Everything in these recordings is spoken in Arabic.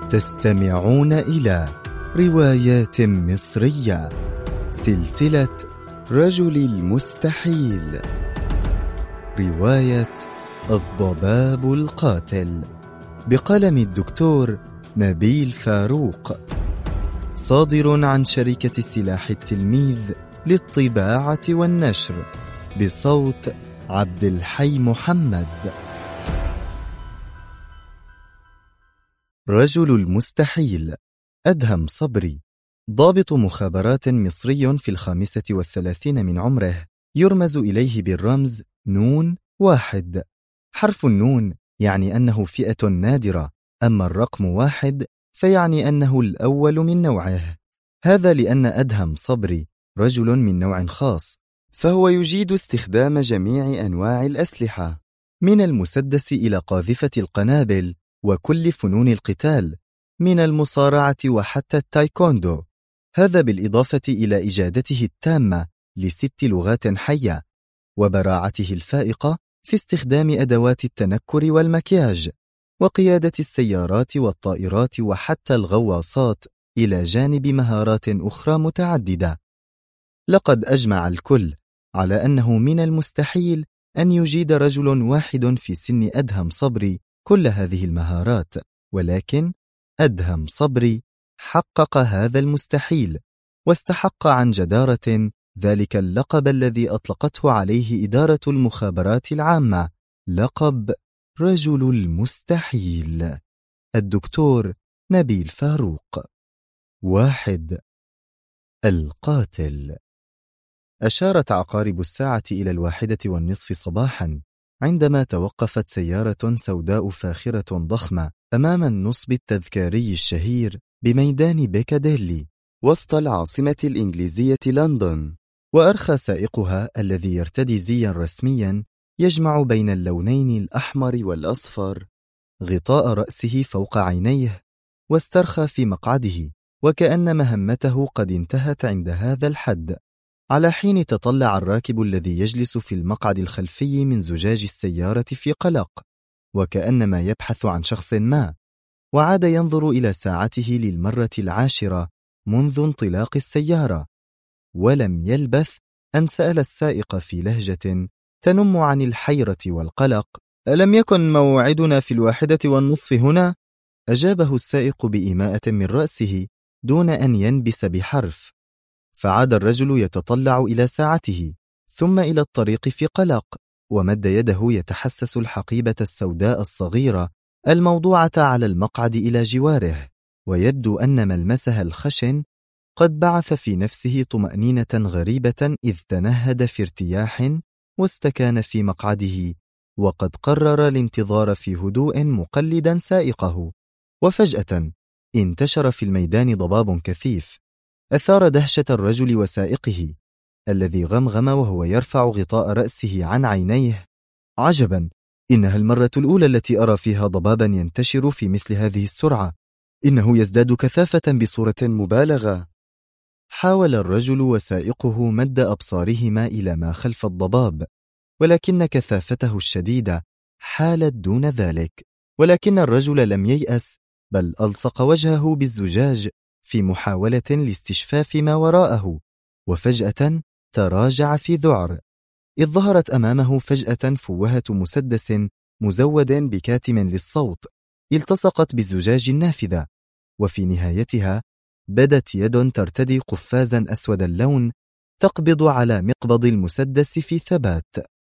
تستمعون إلى روايات مصرية، سلسلة رجل المستحيل، رواية الضباب القاتل بقلم الدكتور نبيل فاروق، صادر عن شركة سلاح التلميذ للطباعة والنشر، بصوت عبد الحي محمد. رجل المستحيل. أدهم صبري، ضابط مخابرات مصري في 35 من عمره، يرمز إليه بالرمز نون 1. حرف النون يعني أنه فئة نادرة، أما الرقم 1 فيعني أنه الأول من نوعه. هذا لأن أدهم صبري رجل من نوع خاص، فهو يجيد استخدام جميع أنواع الأسلحة، من المسدس إلى قاذفة القنابل وكل فنون القتال، من المصارعة وحتى التايكوندو. هذا بالإضافة إلى إجادته التامة ل6 لغات حية، وبراعته الفائقة في استخدام أدوات التنكر والمكياج، وقيادة السيارات والطائرات وحتى الغواصات، إلى جانب مهارات أخرى متعددة. لقد أجمع الكل على أنه من المستحيل أن يجيد رجل واحد في سن أدهم صبري كل هذه المهارات، ولكن أدهم صبري حقق هذا المستحيل، واستحق عن جدارة ذلك اللقب الذي أطلقته عليه إدارة المخابرات العامة، لقب رجل المستحيل. الدكتور نبيل فاروق. 1. القاتل. أشارت عقارب الساعة إلى 1:01 صباحا، عندما توقفت سيارة سوداء فاخرة ضخمة أمام النصب التذكاري الشهير بميدان بيكاديلي وسط العاصمة الإنجليزية لندن. وأرخى سائقها الذي يرتدي زيا رسميا يجمع بين اللونين الأحمر والأصفر غطاء رأسه فوق عينيه، واسترخى في مقعده وكأن مهمته قد انتهت عند هذا الحد، على حين تطلع الراكب الذي يجلس في المقعد الخلفي من زجاج السيارة في قلق، وكأنما يبحث عن شخص ما، وعاد ينظر إلى ساعته للمرة 10 منذ انطلاق السيارة. ولم يلبث أن سأل السائق في لهجة تنم عن الحيرة والقلق: ألم يكن موعدنا في 1:01 هنا؟ أجابه السائق بإيماءة من رأسه دون أن ينبس بحرف. فعاد الرجل يتطلع إلى ساعته ثم إلى الطريق في قلق، ومد يده يتحسس الحقيبة السوداء الصغيرة الموضوعة على المقعد إلى جواره، ويبدو أن ملمسها الخشن قد بعث في نفسه طمأنينة غريبة، إذ تنهد في ارتياح واستكان في مقعده، وقد قرر الانتظار في هدوء مقلدا سائقه. وفجأة انتشر في الميدان ضباب كثيف أثار دهشة الرجل وسائقه، الذي غمغم وهو يرفع غطاء رأسه عن عينيه: عجبا، إنها المرة الأولى التي أرى فيها ضبابا ينتشر في مثل هذه السرعة، إنه يزداد كثافة بصورة مبالغة. حاول الرجل وسائقه مد أبصارهما إلى ما خلف الضباب، ولكن كثافته الشديدة حالت دون ذلك. ولكن الرجل لم ييأس، بل ألصق وجهه بالزجاج في محاولة لاستشفاف ما وراءه، وفجأة تراجع في ذعر، إذ ظهرت أمامه فجأة فوهة مسدس مزود بكاتم للصوت التصقت بالزجاج النافذة، وفي نهايتها بدت يد ترتدي قفازا أسود اللون تقبض على مقبض المسدس في ثبات.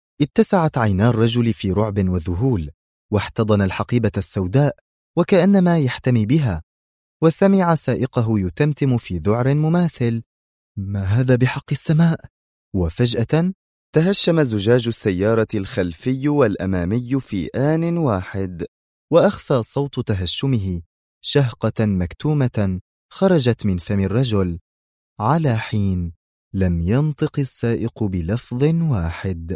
اتسعت عينا الرجل في رعب وذهول، واحتضن الحقيبة السوداء وكأنما يحتمي بها، وسمع سائقه يتمتم في ذعر مماثل: ما هذا بحق السماء؟ وفجأة تهشم زجاج السيارة الخلفي والأمامي في آن واحد، وأخفى صوت تهشمه شهقة مكتومة خرجت من فم الرجل، على حين لم ينطق السائق بلفظ واحد.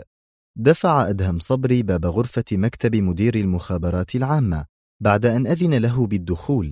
دفع أدهم صبري باب غرفة مكتب مدير المخابرات العامة بعد أن أذن له بالدخول،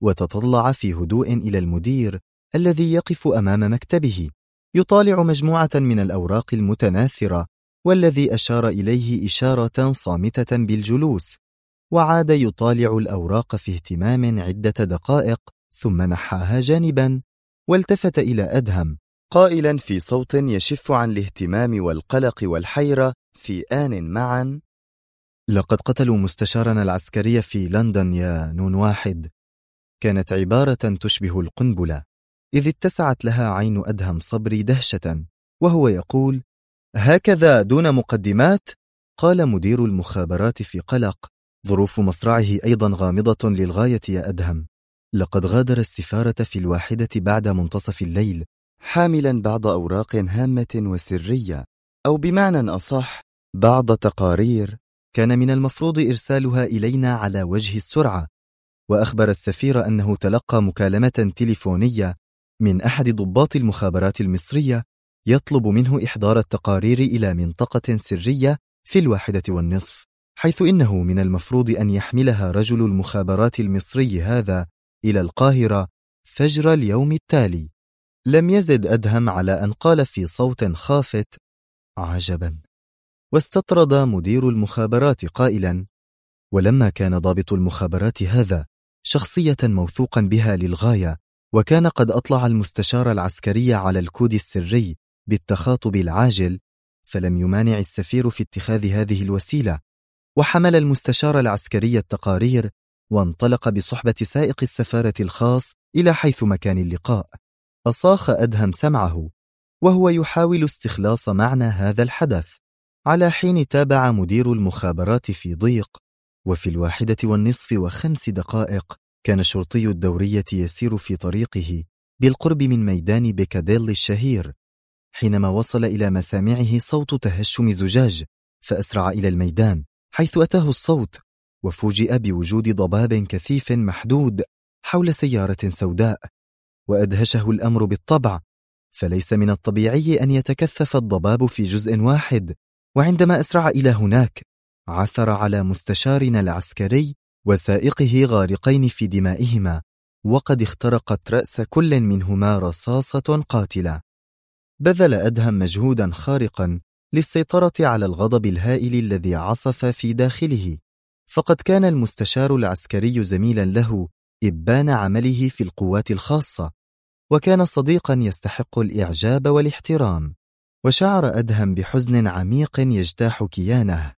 وتطلع في هدوء إلى المدير الذي يقف أمام مكتبه يطالع مجموعة من الأوراق المتناثرة، والذي أشار إليه إشارة صامتة بالجلوس، وعاد يطالع الأوراق في اهتمام عدة دقائق، ثم نحاها جانبا والتفت إلى أدهم قائلا في صوت يشف عن الاهتمام والقلق والحيرة في آن معا: لقد قتلوا مستشارنا العسكري في لندن يا نون واحد. كانت عبارة تشبه القنبلة، إذ اتسعت لها عين أدهم صبري دهشة وهو يقول: هكذا دون مقدمات؟ قال مدير المخابرات في قلق: ظروف مصرعه أيضا غامضة للغاية يا أدهم. لقد غادر السفارة في 1 بعد منتصف الليل حاملا بعض أوراق هامة وسرية، أو بمعنى أصح بعض تقارير كان من المفروض إرسالها إلينا على وجه السرعة. وأخبر السفير أنه تلقى مكالمة تليفونية من أحد ضباط المخابرات المصرية يطلب منه إحضار التقارير إلى منطقة سرية في 1:30، حيث إنه من المفروض أن يحملها رجل المخابرات المصري هذا إلى القاهرة فجر اليوم التالي. لم يزد أدهم على أن قال في صوت خافت: عجبا. واستطرد مدير المخابرات قائلا: ولما كان ضابط المخابرات هذا شخصية موثوقا بها للغاية، وكان قد أطلع المستشار العسكري على الكود السري بالتخاطب العاجل، فلم يمانع السفير في اتخاذ هذه الوسيلة، وحمل المستشار العسكري التقارير وانطلق بصحبة سائق السفارة الخاص إلى حيث مكان اللقاء. أصاخ أدهم سمعه وهو يحاول استخلاص معنى هذا الحدث، على حين تابع مدير المخابرات في ضيق. وفي 1:05 كان شرطي الدورية يسير في طريقه بالقرب من ميدان بيكاديلي الشهير، حينما وصل إلى مسامعه صوت تهشم زجاج، فأسرع إلى الميدان حيث أتاه الصوت، وفوجئ بوجود ضباب كثيف محدود حول سيارة سوداء. وأدهشه الأمر بالطبع، فليس من الطبيعي أن يتكثف الضباب في جزء واحد. وعندما أسرع إلى هناك عثر على مستشارنا العسكري وسائقه غارقين في دمائهما، وقد اخترقت رأس كل منهما رصاصة قاتلة. بذل أدهم مجهودا خارقا للسيطرة على الغضب الهائل الذي عصف في داخله، فقد كان المستشار العسكري زميلا له إبان عمله في القوات الخاصة، وكان صديقا يستحق الإعجاب والاحترام. وشعر أدهم بحزن عميق يجتاح كيانه،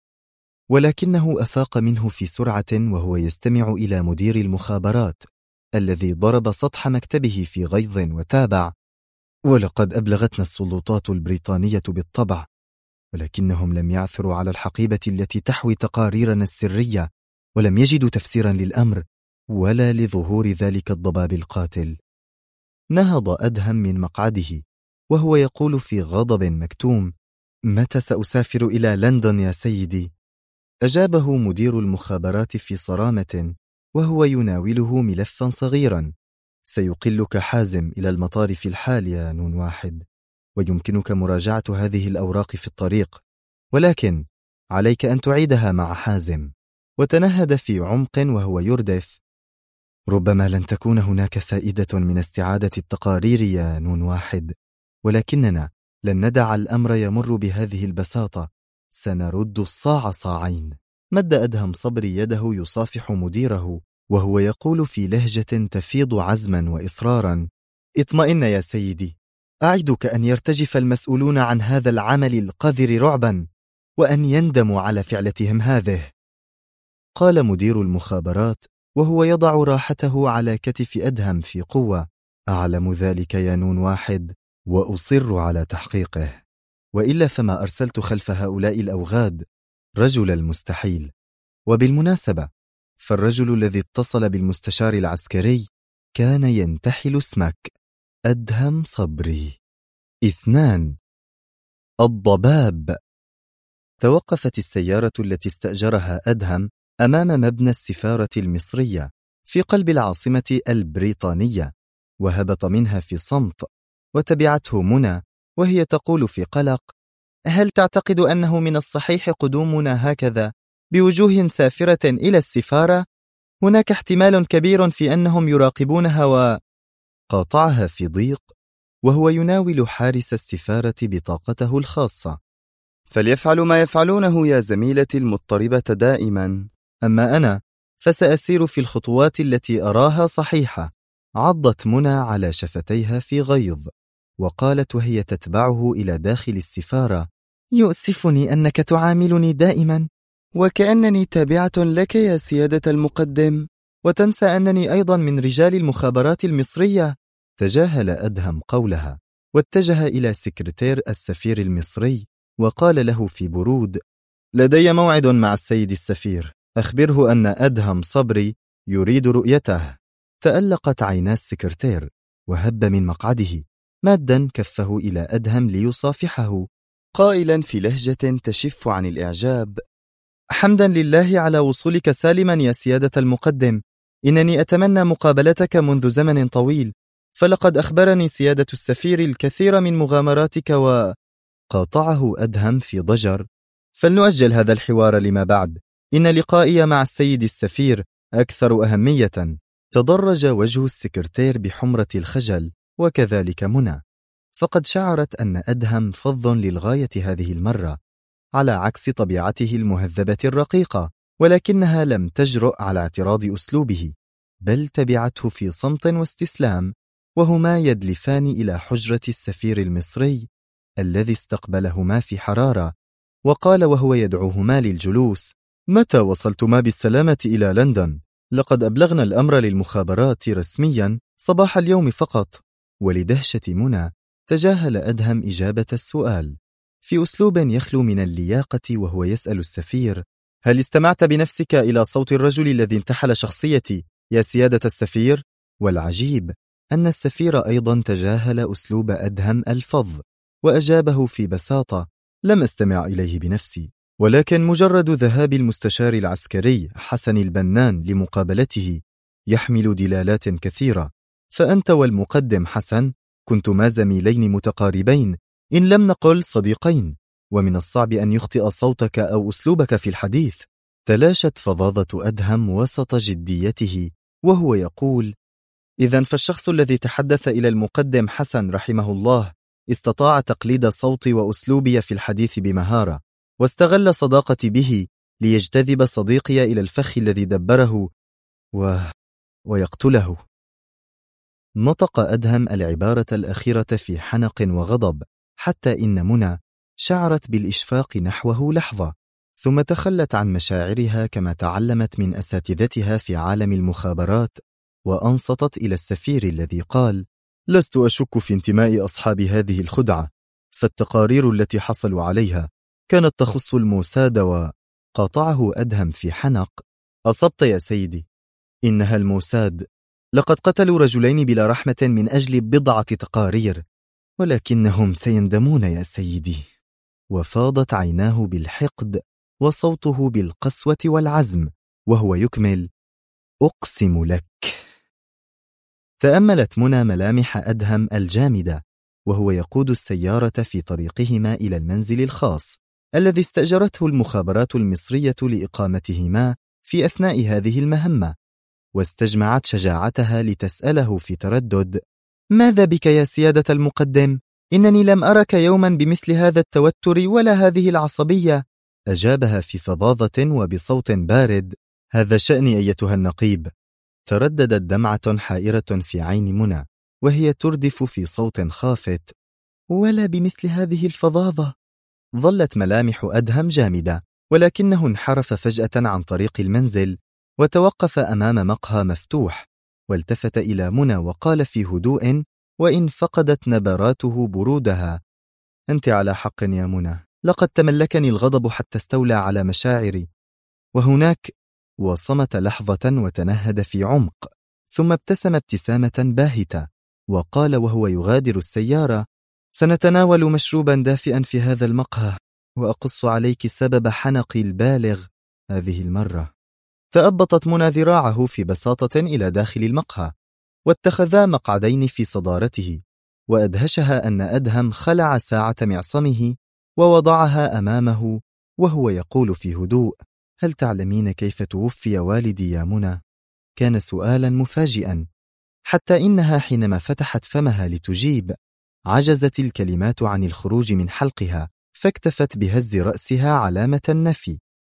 ولكنه أفاق منه في سرعة وهو يستمع إلى مدير المخابرات الذي ضرب سطح مكتبه في غيظ وتابع: ولقد أبلغتنا السلطات البريطانية بالطبع، ولكنهم لم يعثروا على الحقيبة التي تحوي تقاريرنا السرية، ولم يجدوا تفسيرا للأمر ولا لظهور ذلك الضباب القاتل. نهض أدهم من مقعده وهو يقول في غضب مكتوم: متى سأسافر إلى لندن يا سيدي؟ أجابه مدير المخابرات في صرامة وهو يناوله ملفا صغيرا: سيقلك حازم إلى المطار في الحال يا نون واحد، ويمكنك مراجعة هذه الأوراق في الطريق، ولكن عليك أن تعيدها مع حازم. وتنهد في عمق وهو يردف: ربما لن تكون هناك فائدة من استعادة التقارير يا نون واحد، ولكننا لن ندع الأمر يمر بهذه البساطة، سنرد الصاع صاعين. مد أدهم صبري يده يصافح مديره وهو يقول في لهجة تفيض عزما وإصرارا: اطمئن يا سيدي، أعدك أن يرتجف المسؤولون عن هذا العمل القذر رعبا، وأن يندموا على فعلتهم هذه. قال مدير المخابرات وهو يضع راحته على كتف أدهم في قوة: أعلم ذلك يا نون واحد، وأصر على تحقيقه، وإلا فما أرسلت خلف هؤلاء الأوغاد رجل المستحيل. وبالمناسبة، فالرجل الذي اتصل بالمستشار العسكري كان ينتحل اسمك: أدهم صبري. 2. الضباب. توقفت السيارة التي استأجرها أدهم أمام مبنى السفارة المصرية في قلب العاصمة البريطانية، وهبط منها في صمت، وتبعته منى وهي تقول في قلق: هل تعتقد أنه من الصحيح قدومنا هكذا بوجوه سافرة إلى السفارة؟ هناك احتمال كبير في أنهم يراقبونها. قاطعها في ضيق وهو يناول حارس السفارة بطاقته الخاصة: فليفعلوا ما يفعلونه يا زميلتي المضطربة دائما، أما أنا فسأسير في الخطوات التي أراها صحيحة. عضت منى على شفتيها في غيظ، وقالت وهي تتبعه إلى داخل السفارة: يؤسفني أنك تعاملني دائما وكأنني تابعة لك يا سيادة المقدم، وتنسى أنني أيضا من رجال المخابرات المصرية. تجاهل أدهم قولها، واتجه إلى سكرتير السفير المصري وقال له في برود: لدي موعد مع السيد السفير، أخبره أن أدهم صبري يريد رؤيته. تألقت عينا السكرتير وهب من مقعده، مادا كفه إلى أدهم ليصافحه، قائلا في لهجة تشف عن الإعجاب: حمدا لله على وصولك سالما يا سيادة المقدم، إنني أتمنى مقابلتك منذ زمن طويل، فلقد أخبرني سيادة السفير الكثير من مغامراتك. وقاطعه أدهم في ضجر: فلنؤجل هذا الحوار لما بعد، إن لقائي مع السيد السفير أكثر أهمية. تضرج وجه السكرتير بحمرة الخجل، وكذلك منى، فقد شعرت أن أدهم فظ للغاية هذه المرة، على عكس طبيعته المهذبة الرقيقة، ولكنها لم تجرؤ على اعتراض أسلوبه، بل تبعته في صمت واستسلام، وهما يدلفان إلى حجرة السفير المصري الذي استقبلهما في حرارة، وقال وهو يدعوهما للجلوس: متى وصلتما بالسلامة إلى لندن؟ لقد أبلغنا الأمر للمخابرات رسميا صباح اليوم فقط. ولدهشة منى تجاهل أدهم إجابة السؤال في أسلوب يخلو من اللياقة، وهو يسأل السفير: هل استمعت بنفسك إلى صوت الرجل الذي انتحل شخصيتي يا سيادة السفير؟ والعجيب أن السفير أيضا تجاهل أسلوب أدهم الفظ، وأجابه في بساطة: لم أستمع إليه بنفسي، ولكن مجرد ذهاب المستشار العسكري حسن البنان لمقابلته يحمل دلالات كثيرة، فأنت والمقدم حسن كنتما زميلين متقاربين إن لم نقل صديقين، ومن الصعب أن يخطئ صوتك أو أسلوبك في الحديث. تلاشت فظاظة أدهم وسط جديته وهو يقول: إذن فالشخص الذي تحدث إلى المقدم حسن رحمه الله استطاع تقليد صوتي وأسلوبي في الحديث بمهارة، واستغل صداقتي به ليجتذب صديقي إلى الفخ الذي دبره ويقتله. نطق أدهم العبارة الأخيرة في حنق وغضب، حتى إن منى شعرت بالإشفاق نحوه لحظة، ثم تخلت عن مشاعرها كما تعلمت من أساتذتها في عالم المخابرات، وأنصتت إلى السفير الذي قال: لست أشك في انتماء أصحاب هذه الخدعة، فالتقارير التي حصلوا عليها كانت تخص الموساد. وقاطعه أدهم في حنق: أصبت يا سيدي، إنها الموساد، لقد قتلوا رجلين بلا رحمة من أجل بضعة تقارير، ولكنهم سيندمون يا سيدي. وفاضت عيناه بالحقد وصوته بالقسوة والعزم، وهو يكمل: أقسم لك. تأملت منى ملامح أدهم الجامدة وهو يقود السيارة في طريقهما إلى المنزل الخاص الذي استأجرته المخابرات المصرية لإقامتهما في أثناء هذه المهمة، واستجمعت شجاعتها لتسأله في تردد: ماذا بك يا سيادة المقدم؟ إنني لم أرك يوما بمثل هذا التوتر ولا هذه العصبية. أجابها في فظاظة وبصوت بارد: هذا شأني أيتها النقيب. ترددت دمعة حائرة في عين منى وهي تردف في صوت خافت: ولا بمثل هذه الفظاظة. ظلت ملامح أدهم جامدة، ولكنه انحرف فجأة عن طريق المنزل وتوقف أمام مقهى مفتوح، والتفت إلى منى وقال في هدوء وإن فقدت نبراته برودها: أنت على حق يا منى، لقد تملكني الغضب حتى استولى على مشاعري. وهناك. وصمت لحظة وتنهد في عمق، ثم ابتسم ابتسامة باهتة وقال وهو يغادر السيارة: سنتناول مشروبا دافئا في هذا المقهى، وأقص عليك سبب حنقي البالغ هذه المرة. فأبطت منى ذراعه في بساطة إلى داخل المقهى، واتخذا مقعدين في صدارته، وأدهشها أن أدهم خلع ساعة معصمه ووضعها أمامه وهو يقول في هدوء: هل تعلمين كيف توفي والدي يا منى؟ كان سؤالا مفاجئا، حتى إنها حينما فتحت فمها لتجيب عجزت الكلمات عن الخروج من حلقها، فاكتفت بهز رأسها علامة النفي.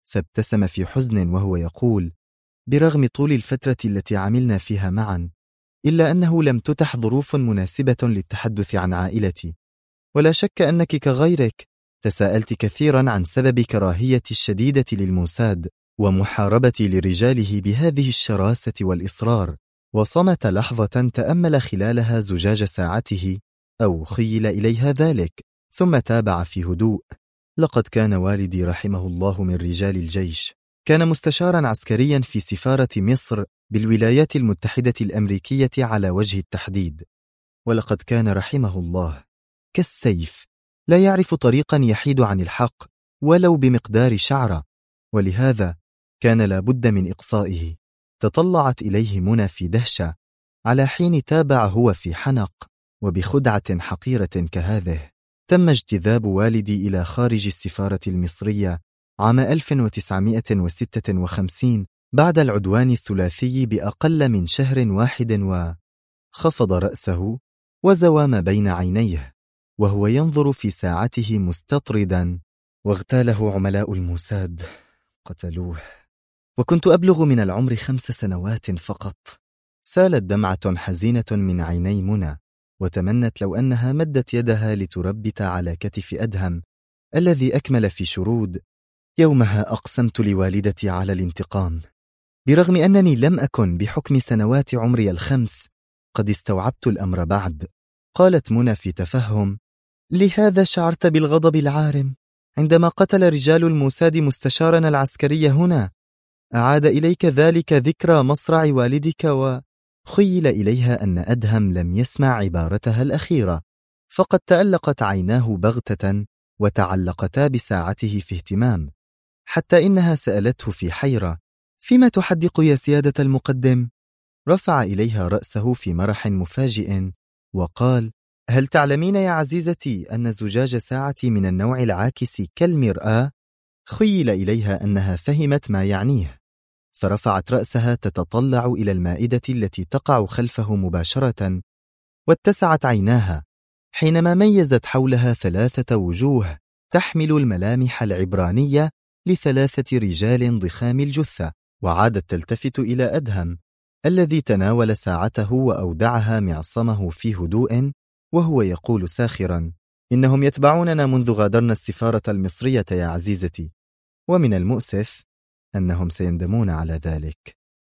فابتسم في حزن وهو يقول: برغم طول الفترة التي عملنا فيها معا، إلا أنه لم تتح ظروف مناسبة للتحدث عن عائلتي، ولا شك أنك كغيرك تساءلت كثيرا عن سبب كراهيتي الشديدة للموساد ومحاربتي لرجاله بهذه الشراسة والإصرار. وصمت لحظة تأمل خلالها زجاج ساعته أو خيل إليها ذلك، ثم تابع في هدوء: لقد كان والدي رحمه الله من رجال الجيش، كان مستشارا عسكريا في سفارة مصر بالولايات المتحدة الأمريكية على وجه التحديد، ولقد كان رحمه الله كالسيف، لا يعرف طريقا يحيد عن الحق ولو بمقدار شعرة، ولهذا كان لابد من إقصائه. تطلعت إليه منى في دهشة، على حين تابع هو في حنق، وبخدعة حقيرة كهذه تم اجتذاب والدي إلى خارج السفارة المصرية عام 1956 بعد العدوان الثلاثي بأقل من شهر واحد، وخفض رأسه وزوى ما بين عينيه وهو ينظر في ساعته مستطردا: واغتاله عملاء الموساد، قتلوه، وكنت أبلغ من العمر 5 سنوات فقط. سالت دمعة حزينة من عيني منى، وتمنت لو أنها مدت يدها لتربت على كتف أدهم الذي أكمل في شرود: يومها أقسمت لوالدتي على الانتقام، برغم أنني لم أكن بحكم سنوات عمري 5 قد استوعبت الأمر بعد. قالت منى في تفهم: لهذا شعرت بالغضب العارم عندما قتل رجال الموساد مستشارنا العسكري هنا؟ أعاد إليك ذلك ذكرى مصرع والدك؟ وخيل إليها أن أدهم لم يسمع عبارتها الأخيرة، فقد تألقت عيناه بغتة وتعلقتا بساعته في اهتمام، حتى إنها سألته في حيرة: فيما تحدق يا سيادة المقدم؟ رفع إليها رأسه في مرح مفاجئ وقال: هل تعلمين يا عزيزتي أن زجاج ساعتي من النوع العاكس كالمرآة؟ خيل إليها أنها فهمت ما يعنيه، فرفعت رأسها تتطلع إلى المائدة التي تقع خلفه مباشرة، واتسعت عيناها حينما ميزت حولها 3 وجوه تحمل الملامح العبرانية ل3 رجال ضخام الجثة، وعادت تلتفت إلى أدهم الذي تناول ساعته وأودعها معصمه في هدوء وهو يقول ساخرا: إنهم يتبعوننا منذ غادرنا السفارة المصرية يا عزيزتي، ومن المؤسف أنهم سيندمون على ذلك.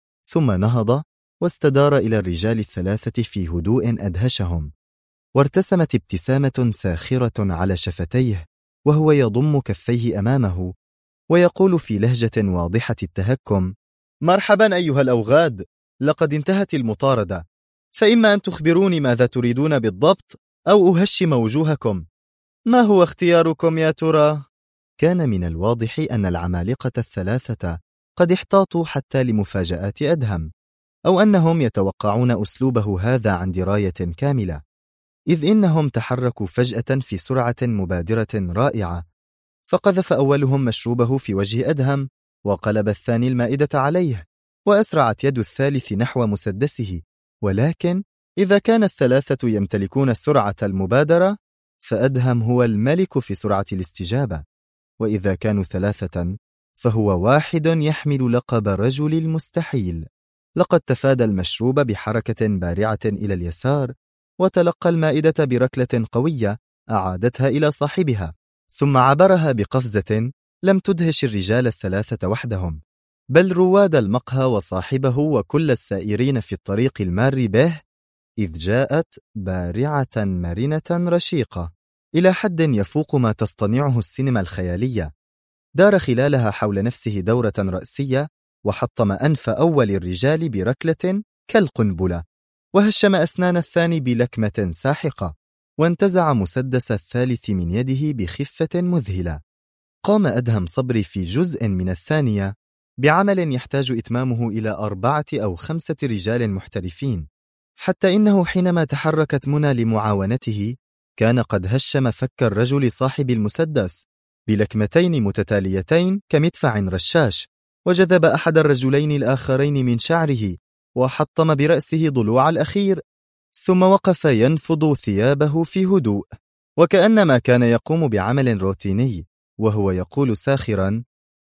ثم نهض واستدار إلى الرجال ال3 في هدوء أدهشهم، وارتسمت ابتسامة ساخرة على شفتيه وهو يضم كفيه أمامه ويقول في لهجة واضحة التهكم: مرحبا أيها الأوغاد، لقد انتهت المطاردة، فإما أن تخبروني ماذا تريدون بالضبط أو أهشم وجوهكم. ما هو اختياركم يا ترى؟ كان من الواضح أن العمالقة ال3 قد احتاطوا حتى لمفاجآت أدهم، أو أنهم يتوقعون أسلوبه هذا عن دراية كاملة، إذ إنهم تحركوا فجأة في سرعة مبادرة رائعة، فقذف أولهم مشروبه في وجه أدهم، وقلب الثاني المائدة عليه، وأسرعت يد الثالث نحو مسدسه. ولكن إذا كان ال3 يمتلكون سرعة المبادرة، فأدهم هو الملك في سرعة الاستجابة، وإذا كانوا 3 فهو واحد يحمل لقب رجل المستحيل. لقد تفادى المشروب بحركة بارعة إلى اليسار، وتلقى المائدة بركلة قوية أعادتها إلى صاحبها، ثم عبرها بقفزة لم تدهش الرجال ال3 وحدهم، بل رواد المقهى وصاحبه وكل السائرين في الطريق المار به، إذ جاءت بارعة مرنة رشيقة إلى حد يفوق ما تصطنعه السينما الخيالية. دار خلالها حول نفسه دورة رأسية، وحطم أنف أول الرجال بركلة كالقنبلة، وهشم أسنان الثاني بلكمة ساحقة، وانتزع مسدس الثالث من يده بخفة مذهلة. قام أدهم صبري في جزء من الثانية بعمل يحتاج إتمامه إلى 4 أو 5 رجال محترفين، حتى إنه حينما تحركت منى لمعاونته كان قد هشم فك الرجل صاحب المسدس بلكمتين متتاليتين كمدفع رشاش، وجذب أحد الرجلين الآخرين من شعره وحطم برأسه ضلوع الأخير، ثم وقف ينفض ثيابه في هدوء وكأنما كان يقوم بعمل روتيني، وهو يقول ساخرا: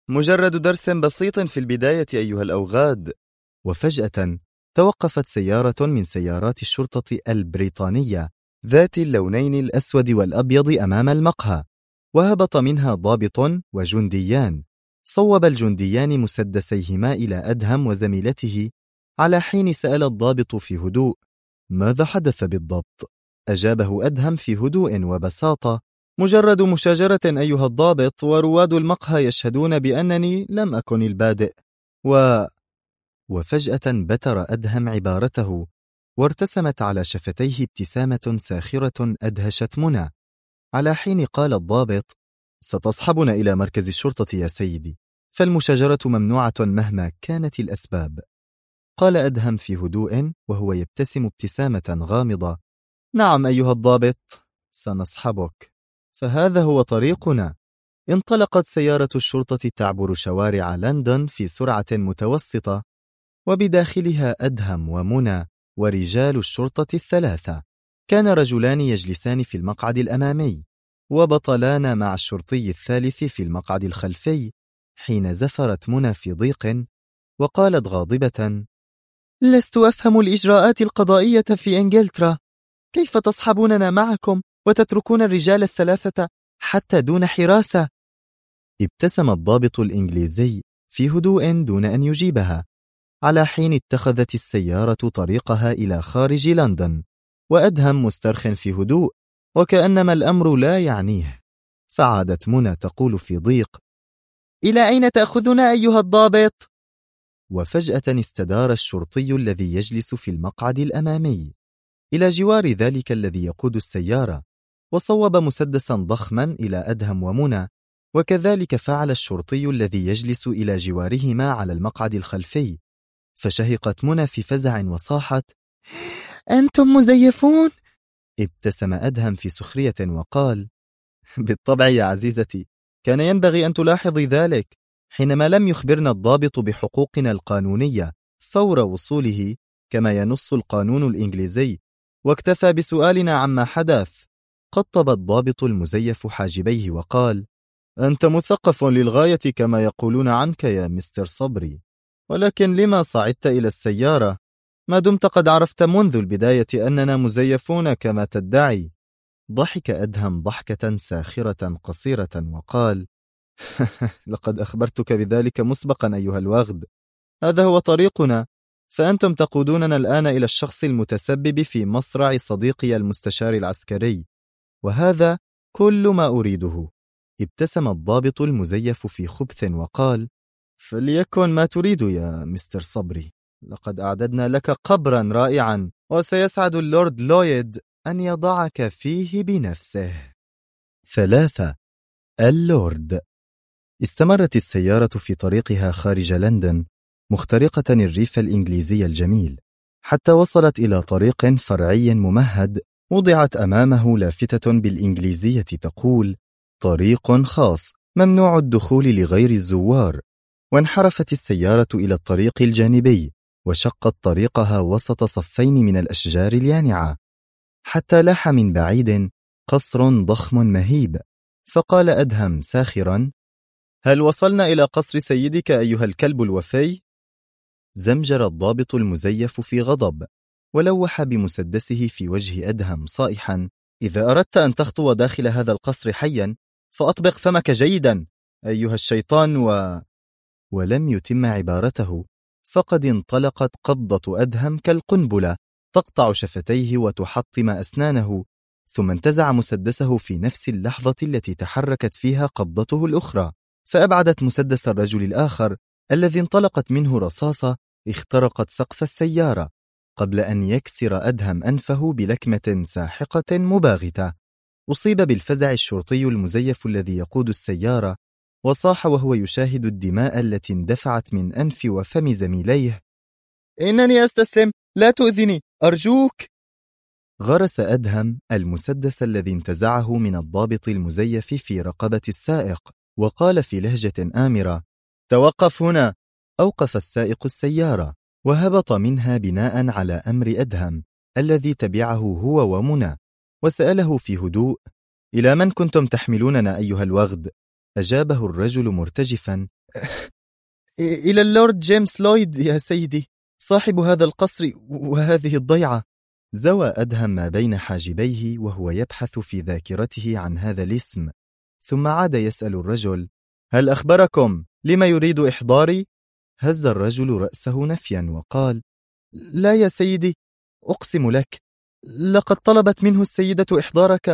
مجرد درس بسيط في البداية أيها الأوغاد. وفجأة توقفت سيارة من سيارات الشرطة البريطانية ذات اللونين الأسود والأبيض أمام المقهى، وهبط منها ضابط وجنديان. صوب الجنديان مسدسيهما إلى أدهم وزميلته، على حين سأل الضابط في هدوء: ماذا حدث بالضبط؟ أجابه أدهم في هدوء وبساطة: مجرد مشاجرة أيها الضابط، ورواد المقهى يشهدون بأنني لم أكن البادئ. وفجأة بتر أدهم عبارته، وارتسمت على شفتيه ابتسامة ساخرة أدهشت منى، على حين قال الضابط: ستصحبنا إلى مركز الشرطة يا سيدي، فالمشاجرة ممنوعة مهما كانت الأسباب. قال أدهم في هدوء وهو يبتسم ابتسامة غامضة: نعم أيها الضابط، سنصحبك، فهذا هو طريقنا. انطلقت سيارة الشرطة تعبر شوارع لندن في سرعة متوسطة، وبداخلها أدهم ومنى ورجال الشرطة الثلاثة. كان رجلان يجلسان في المقعد الأمامي، وبطلان مع الشرطي الثالث في المقعد الخلفي، حين زفرت منى في ضيق وقالت غاضبة: لست أفهم الإجراءات القضائية في إنجلترا، كيف تصحبوننا معكم وتتركون الرجال الثلاثة حتى دون حراسة؟ ابتسم الضابط الإنجليزي في هدوء دون أن يجيبها، على حين اتخذت السيارة طريقها إلى خارج لندن، وأدهم مسترخٍ في هدوء وكأنما الأمر لا يعنيه. فعادت منى تقول في ضيق: إلى أين تأخذنا أيها الضابط؟ وفجأة استدار الشرطي الذي يجلس في المقعد الأمامي إلى جوار ذلك الذي يقود السيارة، وصوب مسدسا ضخما إلى أدهم ومنى، وكذلك فعل الشرطي الذي يجلس إلى جوارهما على المقعد الخلفي. فشهقت منى في فزع وصاحت: أنتم مزيفون؟ ابتسم أدهم في سخرية وقال: بالطبع يا عزيزتي، كان ينبغي أن تلاحظي ذلك حينما لم يخبرنا الضابط بحقوقنا القانونية فور وصوله كما ينص القانون الإنجليزي، واكتفى بسؤالنا عما حدث. قطب الضابط المزيف حاجبيه وقال: أنت مثقف للغاية كما يقولون عنك يا مستر صبري، ولكن لما صعدت إلى السيارة ما دمت قد عرفت منذ البداية أننا مزيفون كما تدعي؟ ضحك أدهم ضحكة ساخرة قصيرة وقال: لقد أخبرتك بذلك مسبقا أيها الوغد، هذا هو طريقنا، فأنتم تقودوننا الآن إلى الشخص المتسبب في مصرع صديقي المستشار العسكري، وهذا كل ما أريده. ابتسم الضابط المزيف في خبث وقال: فليكن ما تريد يا مستر صبري، لقد أعددنا لك قبرا رائعا، وسيسعد اللورد لويد أن يضعك فيه بنفسه. 3. اللورد. استمرت السيارة في طريقها خارج لندن مخترقة الريف الإنجليزي الجميل، حتى وصلت إلى طريق فرعي ممهد وضعت أمامه لافتة بالإنجليزية تقول: طريق خاص ممنوع الدخول لغير الزوار. وانحرفت السيارة إلى الطريق الجانبي، وشقت طريقها وسط صفين من الأشجار اليانعة، حتى لاح من بعيد قصر ضخم مهيب. فقال أدهم ساخرا: هل وصلنا إلى قصر سيدك أيها الكلب الوفي؟ زمجر الضابط المزيف في غضب، ولوح بمسدسه في وجه أدهم صائحا: إذا أردت أن تخطو داخل هذا القصر حيا فأطبق فمك جيدا أيها الشيطان. ولم يتم عبارته، فقد انطلقت قبضة أدهم كالقنبلة تقطع شفتيه وتحطم أسنانه، ثم انتزع مسدسه في نفس اللحظة التي تحركت فيها قبضته الأخرى، فأبعدت مسدس الرجل الآخر الذي انطلقت منه رصاصة اخترقت سقف السيارة، قبل أن يكسر أدهم أنفه بلكمة ساحقة مباغتة. أصيب بالفزع الشرطي المزيف الذي يقود السيارة، وصاح وهو يشاهد الدماء التي اندفعت من أنف وفم زميليه: إنني أستسلم، لا تؤذني أرجوك. غرس أدهم المسدس الذي انتزعه من الضابط المزيف في رقبة السائق، وقال في لهجة آمرة: توقف هنا. أوقف السائق السيارة وهبط منها بناء على أمر أدهم الذي تبعه هو ومنى، وسأله في هدوء: إلى من كنتم تحملوننا أيها الوغد؟ أجابه الرجل مرتجفا: إلى اللورد جيمس لويد يا سيدي، صاحب هذا القصر وهذه الضيعة. زوى أدهم ما بين حاجبيه وهو يبحث في ذاكرته عن هذا الاسم، ثم عاد يسأل الرجل: هل أخبركم لما يريد إحضاري؟ هز الرجل رأسه نفيا وقال: لا يا سيدي، أقسم لك لقد طلبت منه السيدة إحضارك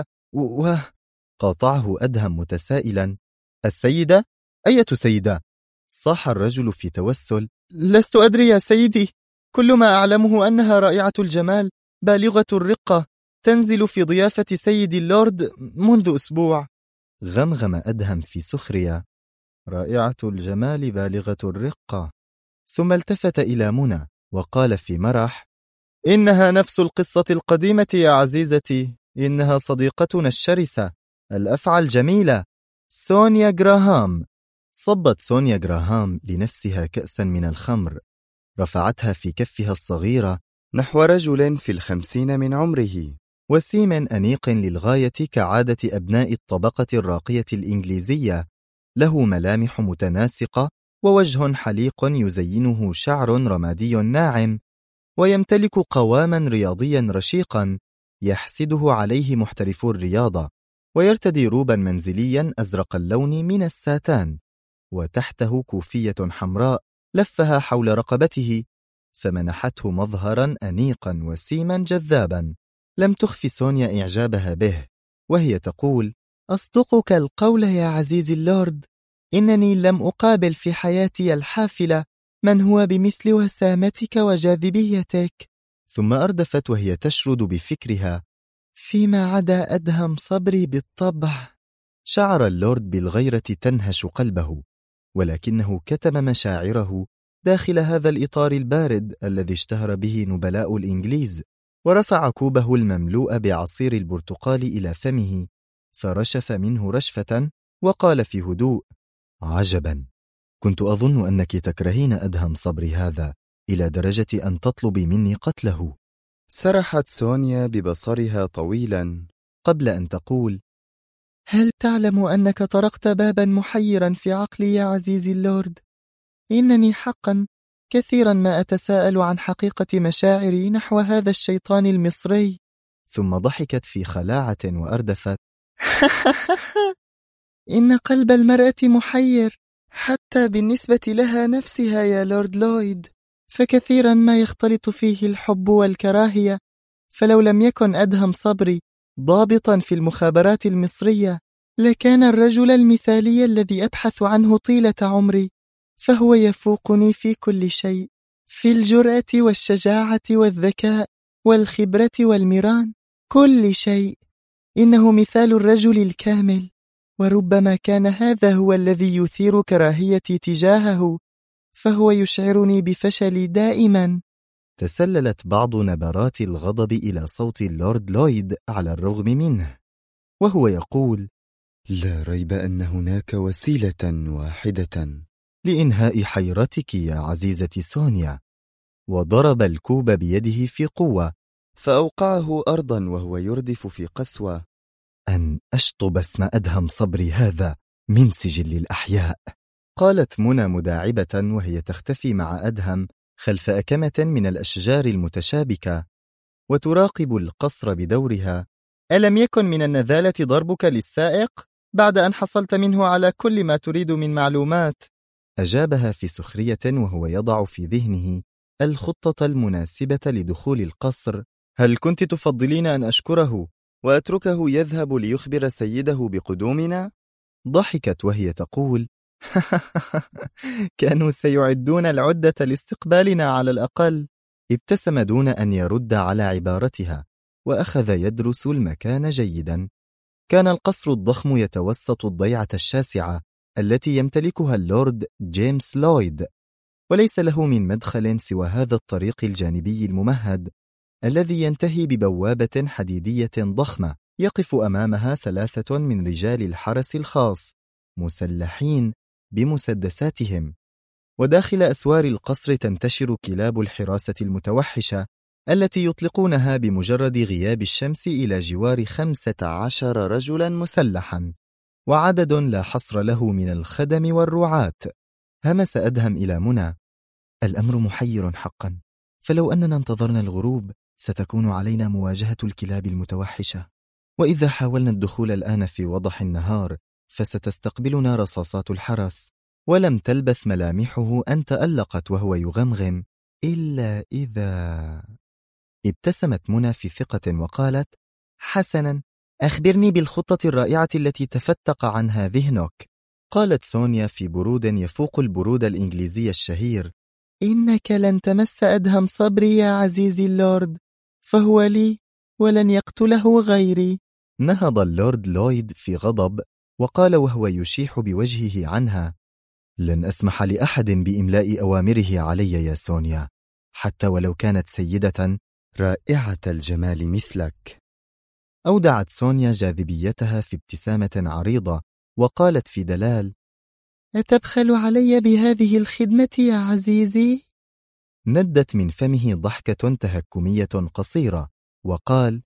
قاطعه أدهم متسائلا: السيدة؟ أية سيدة؟ صاح الرجل في توسل: لست أدري يا سيدي، كل ما أعلمه أنها رائعة الجمال بالغة الرقة، تنزل في ضيافة سيدي اللورد منذ أسبوع. غمغم أدهم في سخرية: رائعة الجمال بالغة الرقة. ثم التفت إلى منى وقال في مرح: إنها نفس القصة القديمة يا عزيزتي، إنها صديقتنا الشرسة الأفعى الجميلة سونيا غراهام. صبت سونيا غراهام لنفسها كأسا من الخمر، رفعتها في كفها الصغيرة نحو رجل في 50 من عمره، وسيم أنيق للغاية كعادة أبناء الطبقة الراقية الإنجليزية، له ملامح متناسقة ووجه حليق يزينه شعر رمادي ناعم، ويمتلك قواما رياضيا رشيقا يحسده عليه محترفو الرياضة، ويرتدي روبا منزليا أزرق اللون من الساتان، وتحته كوفية حمراء لفها حول رقبته، فمنحته مظهرا أنيقا وسيما جذابا. لم تخف سونيا إعجابها به، وهي تقول: أصدقك القول يا عزيزي اللورد، إنني لم أقابل في حياتي الحافلة من هو بمثل وسامتك وجاذبيتك. ثم أردفت وهي تشرد بفكرها: فيما عدا أدهم صبري بالطبع. شعر اللورد بالغيرة تنهش قلبه، ولكنه كتم مشاعره داخل هذا الإطار البارد الذي اشتهر به نبلاء الإنجليز، ورفع كوبه المملوء بعصير البرتقال إلى فمه، فرشف منه رشفة وقال في هدوء: عجبا، كنت أظن أنك تكرهين أدهم صبري هذا إلى درجة أن تطلبي مني قتله. سرحت سونيا ببصرها طويلا قبل أن تقول: هل تعلم أنك طرقت بابا محيرا في عقلي يا عزيزي اللورد؟ إنني حقا كثيرا ما أتساءل عن حقيقة مشاعري نحو هذا الشيطان المصري. ثم ضحكت في خلاعة وأردفت: إن قلب المرأة محير حتى بالنسبة لها نفسها يا لورد لويد، فكثيرا ما يختلط فيه الحب والكراهية، فلو لم يكن أدهم صبري ضابطا في المخابرات المصرية لكان الرجل المثالي الذي أبحث عنه طيلة عمري، فهو يفوقني في كل شيء، في الجرأة والشجاعة والذكاء والخبرة والمران، كل شيء. إنه مثال الرجل الكامل، وربما كان هذا هو الذي يثير كراهيتي تجاهه، فهو يشعرني بفشلي دائما. تسللت بعض نبرات الغضب إلى صوت اللورد لويد على الرغم منه، وهو يقول: لا ريب أن هناك وسيلة واحدة لإنهاء حيرتك يا عزيزتي سونيا. وضرب الكوب بيده في قوة فأوقعه أرضا وهو يردف في قسوة: أن أشطب اسم أدهم صبري هذا من سجل الأحياء. قالت منى مداعبة وهي تختفي مع أدهم خلف أكمة من الأشجار المتشابكة وتراقب القصر بدورها: ألم يكن من النذالة ضربك للسائق بعد أن حصلت منه على كل ما تريد من معلومات؟ أجابها في سخرية وهو يضع في ذهنه الخطة المناسبة لدخول القصر: هل كنت تفضلين أن أشكره وأتركه يذهب ليخبر سيده بقدومنا؟ ضحكت وهي تقول: كانوا سيعدون العدة لاستقبالنا على الأقل. ابتسم دون أن يرد على عبارتها، وأخذ يدرس المكان جيدا. كان القصر الضخم يتوسط الضيعة الشاسعة التي يمتلكها اللورد جيمس لويد، وليس له من مدخل سوى هذا الطريق الجانبي الممهد الذي ينتهي ببوابة حديدية ضخمة يقف أمامها 3 من رجال الحرس الخاص مسلحين بمسدساتهم. وداخل أسوار القصر تنتشر كلاب الحراسة المتوحشة التي يطلقونها بمجرد غياب الشمس إلى جوار 15 رجلا مسلحا، وعدد لا حصر له من الخدم والرعاة. همس أدهم إلى منى: الأمر محير حقا، فلو أننا انتظرنا الغروب ستكون علينا مواجهة الكلاب المتوحشة، وإذا حاولنا الدخول الآن في وضح النهار فستستقبلنا رصاصات الحرس. ولم تلبث ملامحه أن تألقت وهو يغمغم: إلا إذا. ابتسمت منى في ثقة وقالت: حسنا، أخبرني بالخطة الرائعة التي تفتق عنها ذهنك. قالت سونيا في برود يفوق البرود الإنجليزي الشهير: إنك لن تمس أدهم صبري يا عزيزي اللورد، فهو لي ولن يقتله غيري. نهض اللورد لويد في غضب وقال وهو يشيح بوجهه عنها: لن أسمح لأحد بإملاء أوامره علي يا سونيا، حتى ولو كانت سيدة رائعة الجمال مثلك. أودعت سونيا جاذبيتها في ابتسامة عريضة وقالت في دلال: أتبخل علي بهذه الخدمة يا عزيزي؟ ندت من فمه ضحكة تهكمية قصيرة وقال: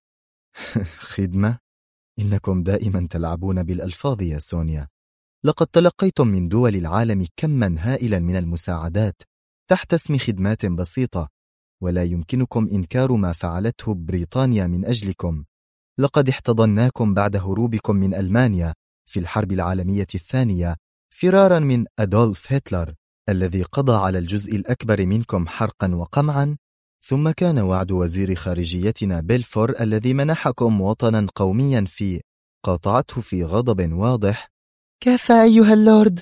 خدمة؟ إنكم دائما تلعبون بالألفاظ يا سونيا. لقد تلقيتم من دول العالم كما هائلا من المساعدات تحت اسم خدمات بسيطة، ولا يمكنكم إنكار ما فعلته بريطانيا من أجلكم. لقد احتضناكم بعد هروبكم من ألمانيا في الحرب العالمية الثانية فرارا من أدولف هتلر الذي قضى على الجزء الأكبر منكم حرقا وقمعا. ثم كان وعد وزير خارجيتنا بيلفور الذي منحكم وطنا قوميا في. قاطعته في غضب واضح: كفى أيها اللورد.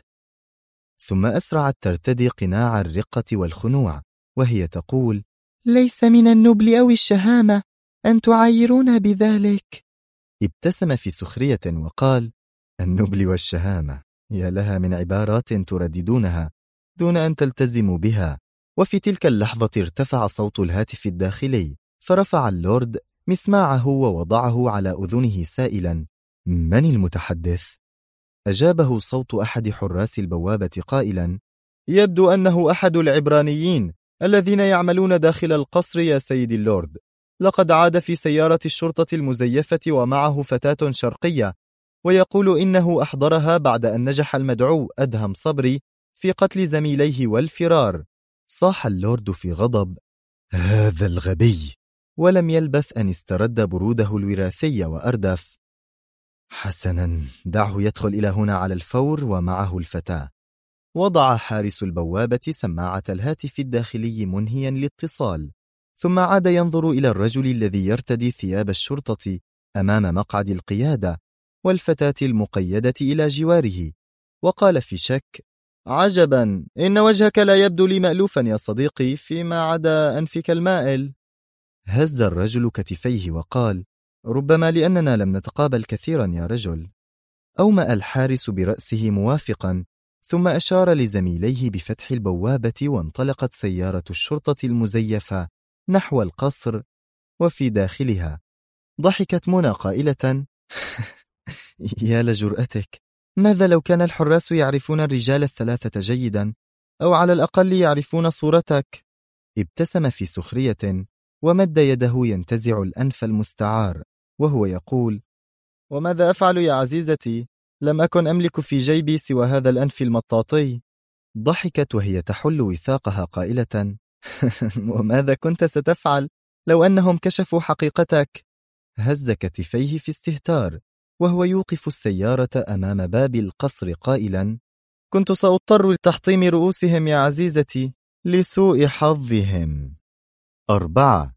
ثم أسرعت ترتدي قناع الرقة والخنوع وهي تقول: ليس من النبل أو الشهامة أن تعايرون بذلك. ابتسم في سخرية وقال: النبل والشهامة، يا لها من عبارات ترددونها دون أن تلتزموا بها. وفي تلك اللحظة ارتفع صوت الهاتف الداخلي، فرفع اللورد مسماعه ووضعه على أذنه سائلا: من المتحدث؟ أجابه صوت أحد حراس البوابة قائلا: يبدو أنه أحد العبرانيين الذين يعملون داخل القصر يا سيدي اللورد. لقد عاد في سيارة الشرطة المزيفة ومعه فتاة شرقية، ويقول إنه أحضرها بعد أن نجح المدعو أدهم صبري في قتل زميليه والفرار. صاح اللورد في غضب: هذا الغبي. ولم يلبث أن استرد بروده الوراثي وأردف: حسنا، دعه يدخل إلى هنا على الفور ومعه الفتاة. وضع حارس البوابة سماعة الهاتف الداخلي منهيا الاتصال، ثم عاد ينظر إلى الرجل الذي يرتدي ثياب الشرطة أمام مقعد القيادة والفتاة المقيدة إلى جواره، وقال في شك: عجبا، إن وجهك لا يبدو لي مألوفا يا صديقي فيما عدا أنفك المائل. هز الرجل كتفيه وقال: ربما لأننا لم نتقابل كثيرا يا رجل. أومأ الحارس برأسه موافقا، ثم أشار لزميليه بفتح البوابة، وانطلقت سيارة الشرطة المزيفة نحو القصر. وفي داخلها ضحكت منى قائلة: يا لجرأتك، ماذا لو كان الحراس يعرفون الرجال الثلاثة جيدا، أو على الأقل يعرفون صورتك؟ ابتسم في سخرية ومد يده ينتزع الأنف المستعار وهو يقول: وماذا أفعل يا عزيزتي؟ لم أكن أملك في جيبي سوى هذا الأنف المطاطي. ضحكت وهي تحل وثاقها قائلة: وماذا كنت ستفعل لو أنهم كشفوا حقيقتك؟ هز كتفيه في استهتار وهو يوقف السيارة أمام باب القصر قائلا: كنت سأضطر لتحطيم رؤوسهم يا عزيزتي لسوء حظهم. 4.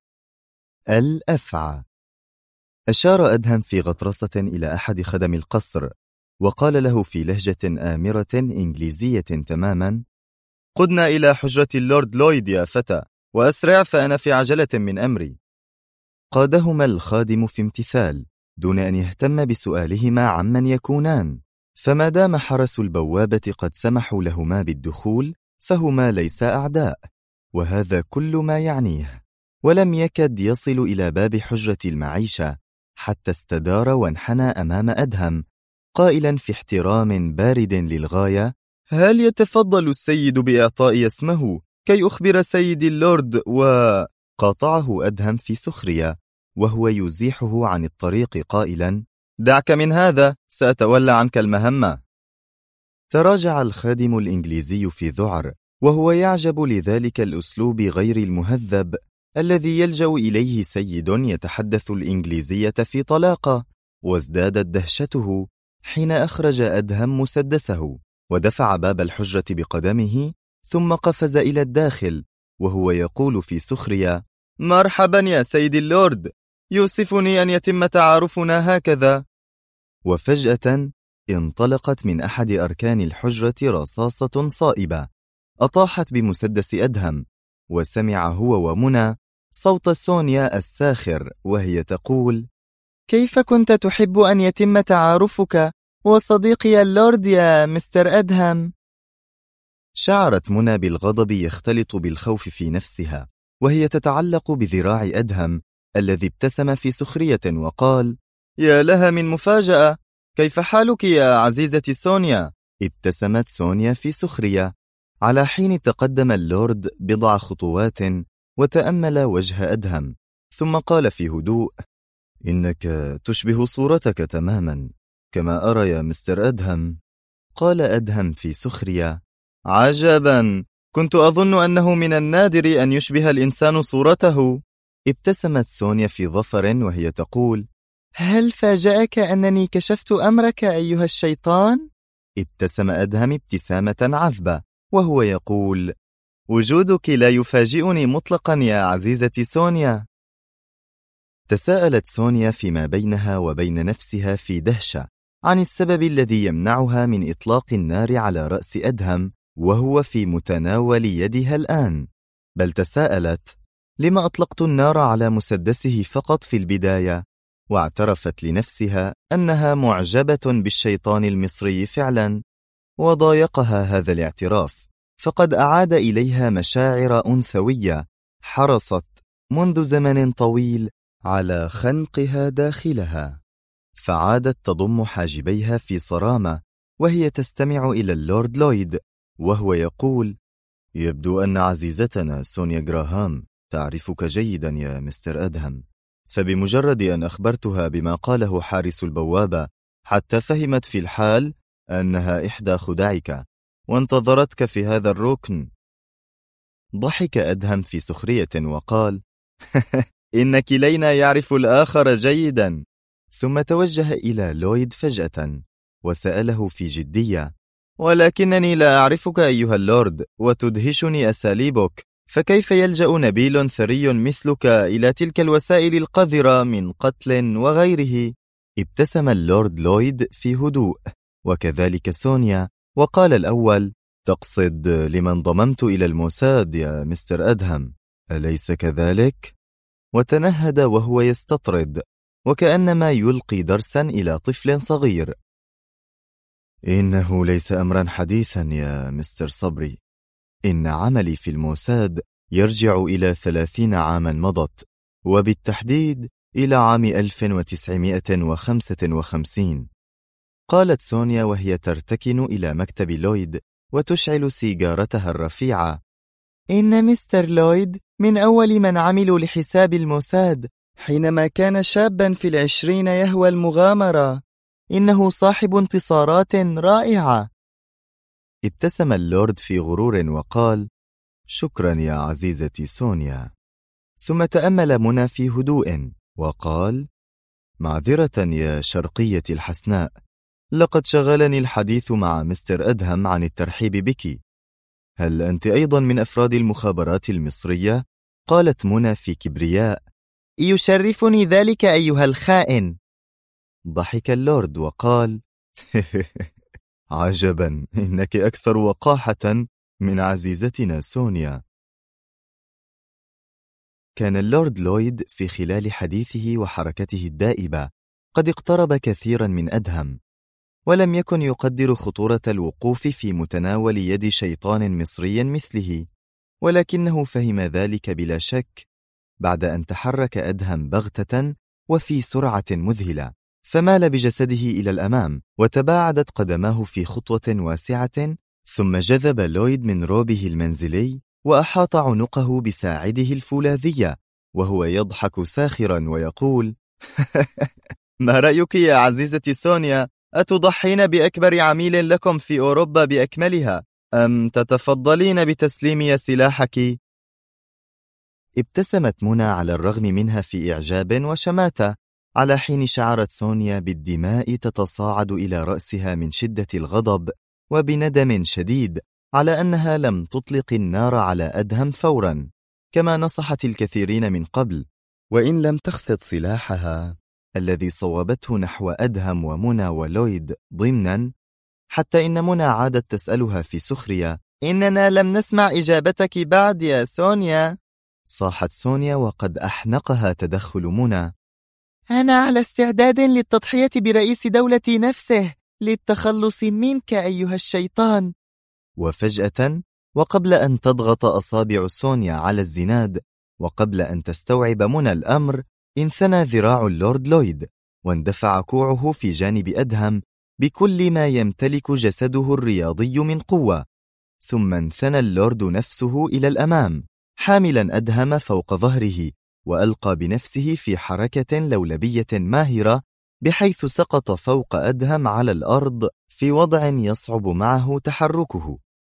الأفعى. أشار أدهم في غطرسة إلى أحد خدم القصر وقال له في لهجة آمرة إنجليزية تماما: قدنا إلى حجرة اللورد لويد يا فتى، وأسرع فأنا في عجلة من أمري. قادهما الخادم في امتثال دون أن يهتم بسؤالهما عمن يكونان، فما دام حرس البوابة قد سمحوا لهما بالدخول فهما ليس أعداء، وهذا كل ما يعنيه. ولم يكد يصل إلى باب حجرة المعيشة حتى استدار وانحنى أمام أدهم قائلا في احترام بارد للغاية: هل يتفضل السيد بإعطاء اسمه كي أخبر سيدي اللورد؟ وقاطعه أدهم في سخرية وهو يزيحه عن الطريق قائلا: دعك من هذا، سأتولى عنك المهمة. تراجع الخادم الإنجليزي في ذعر، وهو يعجب لذلك الأسلوب غير المهذب الذي يلجأ إليه سيد يتحدث الإنجليزية في طلاقة. وازدادت دهشته حين أخرج أدهم مسدسه ودفع باب الحجرة بقدمه، ثم قفز إلى الداخل وهو يقول في سخرية: مرحبا يا سيد اللورد، يؤسفني أن يتم تعارفنا هكذا. وفجأة انطلقت من أحد أركان الحجرة رصاصة صائبة أطاحت بمسدس أدهم، وسمع هو ومنى صوت سونيا الساخر وهي تقول: كيف كنت تحب أن يتم تعارفك وصديقي اللورد يا مستر أدهم؟ شعرت منى بالغضب يختلط بالخوف في نفسها، وهي تتعلق بذراع أدهم الذي ابتسم في سخرية وقال: يا لها من مفاجأة، كيف حالك يا عزيزتي سونيا؟ ابتسمت سونيا في سخرية، على حين تقدم اللورد بضع خطوات وتأمل وجه أدهم، ثم قال في هدوء: إنك تشبه صورتك تماما، كما أرى يا مستر أدهم. قال أدهم في سخرية: عجبا، كنت أظن أنه من النادر أن يشبه الإنسان صورته. ابتسمت سونيا في ظفر وهي تقول: هل فاجأك أنني كشفت أمرك أيها الشيطان؟ ابتسم أدهم ابتسامة عذبة وهو يقول: وجودك لا يفاجئني مطلقا يا عزيزتي سونيا. تساءلت سونيا فيما بينها وبين نفسها في دهشة عن السبب الذي يمنعها من إطلاق النار على رأس أدهم وهو في متناول يدها الآن، بل تساءلت: لما أطلقت النار على مسدسه فقط في البداية؟ واعترفت لنفسها أنها معجبة بالشيطان المصري فعلا، وضايقها هذا الاعتراف، فقد أعاد إليها مشاعر أنثوية حرصت منذ زمن طويل على خنقها داخلها، فعادت تضم حاجبيها في صرامة وهي تستمع إلى اللورد لويد وهو يقول: يبدو أن عزيزتنا سونيا جراهام تعرفك جيدا يا مستر أدهم، فبمجرد أن أخبرتها بما قاله حارس البوابة حتى فهمت في الحال أنها إحدى خدعك وانتظرتك في هذا الركن. ضحك أدهم في سخرية وقال: إن كلينا يعرف الآخر جيدا. ثم توجه إلى لويد فجأة وسأله في جدية: ولكنني لا أعرفك أيها اللورد، وتدهشني أساليبك، فكيف يلجأ نبيل ثري مثلك إلى تلك الوسائل القذرة من قتل وغيره؟ ابتسم اللورد لويد في هدوء، وكذلك سونيا، وقال الأول: تقصد لمن ضممت إلى الموساد يا مستر أدهم، أليس كذلك؟ وتنهد وهو يستطرد وكأنما يلقي درسا إلى طفل صغير. إنه ليس أمرا حديثا يا مستر صبري، إن عملي في الموساد يرجع إلى 30 عاما مضت، وبالتحديد إلى عام 1955. قالت سونيا وهي ترتكن إلى مكتب لويد وتشعل سيجارتها الرفيعة: إن مستر لويد من أول من عملوا لحساب الموساد حينما كان شابا في 20 يهوى المغامرة، إنه صاحب انتصارات رائعة. ابتسم اللورد في غرور وقال: شكرا يا عزيزتي سونيا. ثم تأمل منى في هدوء وقال: معذرة يا شرقية الحسناء، لقد شغلني الحديث مع مستر أدهم عن الترحيب بك. هل أنت أيضا من أفراد المخابرات المصرية؟ قالت منى في كبرياء: يشرفني ذلك أيها الخائن. ضحك اللورد وقال: عجبا، إنك أكثر وقاحة من عزيزتنا سونيا. كان اللورد لويد في خلال حديثه وحركته الدائبة قد اقترب كثيرا من أدهم، ولم يكن يقدر خطورة الوقوف في متناول يد شيطان مصري مثله، ولكنه فهم ذلك بلا شك بعد أن تحرك أدهم بغتة وفي سرعة مذهلة، فمال بجسده إلى الأمام وتباعدت قدماه في خطوة واسعة، ثم جذب لويد من روبه المنزلي وأحاط عنقه بساعده الفولاذية وهو يضحك ساخرا ويقول: ما رأيك يا عزيزتي سونيا؟ أتضحين بأكبر عميل لكم في أوروبا بأكملها، أم تتفضلين بتسليمي سلاحك؟ ابتسمت منى على الرغم منها في إعجاب وشماتة، على حين شعرت سونيا بالدماء تتصاعد إلى رأسها من شدة الغضب وبندم شديد على أنها لم تطلق النار على أدهم فورا كما نصحت الكثيرين من قبل، وإن لم تخفض سلاحها الذي صوبته نحو أدهم ومنى ولويد ضمنا، حتى إن منى عادت تسألها في سخرية: إننا لم نسمع إجابتك بعد يا سونيا. صاحت سونيا وقد أحنقها تدخل منى: أنا على استعداد للتضحية برئيس دولتي نفسه للتخلص منك أيها الشيطان. وفجأة، وقبل أن تضغط أصابع سونيا على الزناد وقبل أن تستوعب منى الأمر، انثنى ذراع اللورد لويد واندفع كوعه في جانب أدهم بكل ما يمتلك جسده الرياضي من قوة، ثم انثنى اللورد نفسه إلى الأمام حاملا أدهم فوق ظهره، وألقى بنفسه في حركة لولبية ماهرة بحيث سقط فوق أدهم على الأرض في وضع يصعب معه تحركه.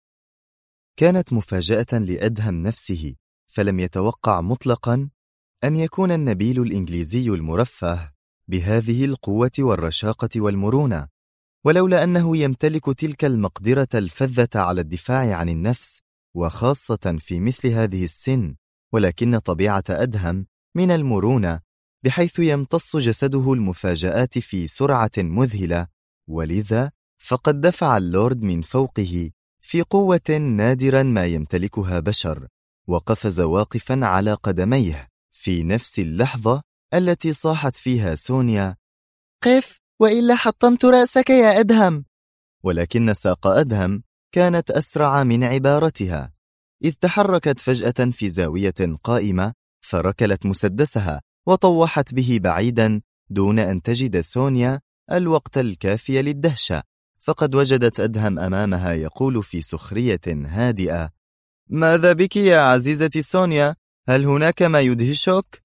كانت مفاجأة لأدهم نفسه، فلم يتوقع مطلقا أن يكون النبيل الإنجليزي المرفه بهذه القوة والرشاقة والمرونة، ولولا أنه يمتلك تلك المقدرة الفذة على الدفاع عن النفس وخاصة في مثل هذه السن، ولكن طبيعة أدهم من المرونة بحيث يمتص جسده المفاجآت في سرعة مذهلة، ولذا فقد دفع اللورد من فوقه في قوة نادرا ما يمتلكها بشر، وقفز واقفا على قدميه في نفس اللحظة التي صاحت فيها سونيا: قف وإلا حطمت رأسك يا أدهم. ولكن ساق أدهم كانت أسرع من عبارتها، إذ تحركت فجأة في زاوية قائمة فركلت مسدسها وطوحت به بعيدا دون أن تجد سونيا الوقت الكافي للدهشة، فقد وجدت أدهم أمامها يقول في سخرية هادئة: ماذا بك يا عزيزتي سونيا؟ هل هناك ما يدهشك؟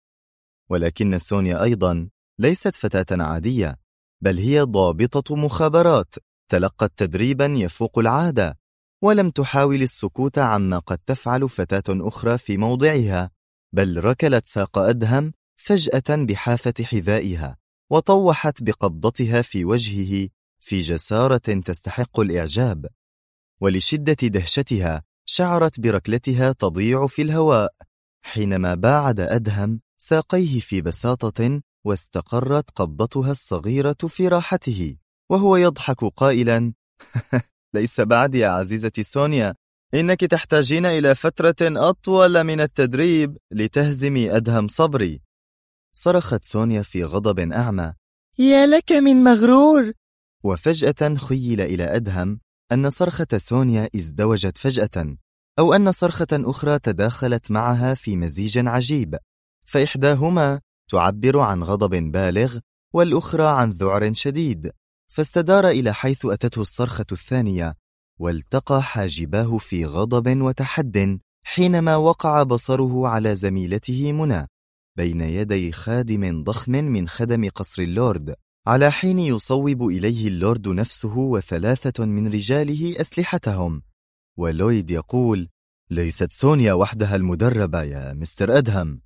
ولكن سونيا أيضا ليست فتاة عادية، بل هي ضابطة مخابرات تلقت تدريبا يفوق العادة، ولم تحاول السكوت عما قد تفعل فتاة أخرى في موضعها، بل ركلت ساق أدهم فجأة بحافة حذائها وطوحت بقبضتها في وجهه في جسارة تستحق الإعجاب، ولشدة دهشتها شعرت بركلتها تضيع في الهواء حينما باعد أدهم ساقيه في بساطة واستقرت قبضتها الصغيرة في راحته وهو يضحك قائلا: ليس بعد يا عزيزتي سونيا، إنك تحتاجين إلى فترة أطول من التدريب لتهزمي أدهم صبري. صرخت سونيا في غضب أعمى: يا لك من مغرور. وفجأة خيل إلى أدهم أن صرخة سونيا ازدوجت فجأة، أو أن صرخة أخرى تداخلت معها في مزيج عجيب، فإحداهما تعبر عن غضب بالغ والأخرى عن ذعر شديد، فاستدار إلى حيث أتته الصرخة الثانية، والتقى حاجباه في غضب وتحد حينما وقع بصره على زميلته منى بين يدي خادم ضخم من خدم قصر اللورد، على حين يصوب إليه اللورد نفسه وثلاثة من رجاله أسلحتهم، ولويد يقول: ليست سونيا وحدها المدربة يا مستر أدهم.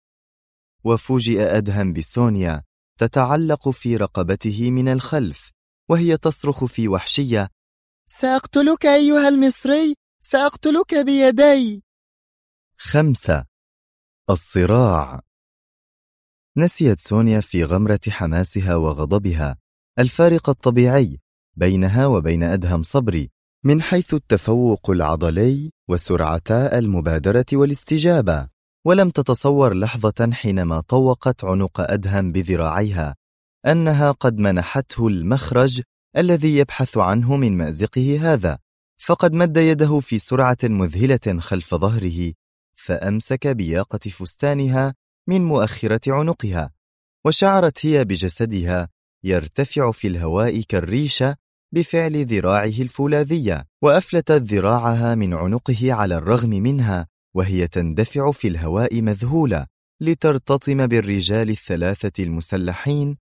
وفوجئ أدهم بسونيا تتعلق في رقبته من الخلف وهي تصرخ في وحشية: سأقتلك أيها المصري، سأقتلك بيدي. 5. الصراع. نسيت سونيا في غمرة حماسها وغضبها الفارق الطبيعي بينها وبين أدهم صبري من حيث التفوق العضلي وسرعتا المبادرة والاستجابة، ولم تتصور لحظة حينما طوقت عنق أدهم بذراعيها أنها قد منحته المخرج الذي يبحث عنه من مأزقه هذا، فقد مد يده في سرعة مذهلة خلف ظهره فأمسك بياقة فستانها من مؤخرة عنقها، وشعرت هي بجسدها يرتفع في الهواء كالريشة بفعل ذراعه الفولاذية، وأفلتت ذراعها من عنقه على الرغم منها وهي تندفع في الهواء مذهولة لترتطم بالرجال الثلاثة المسلحين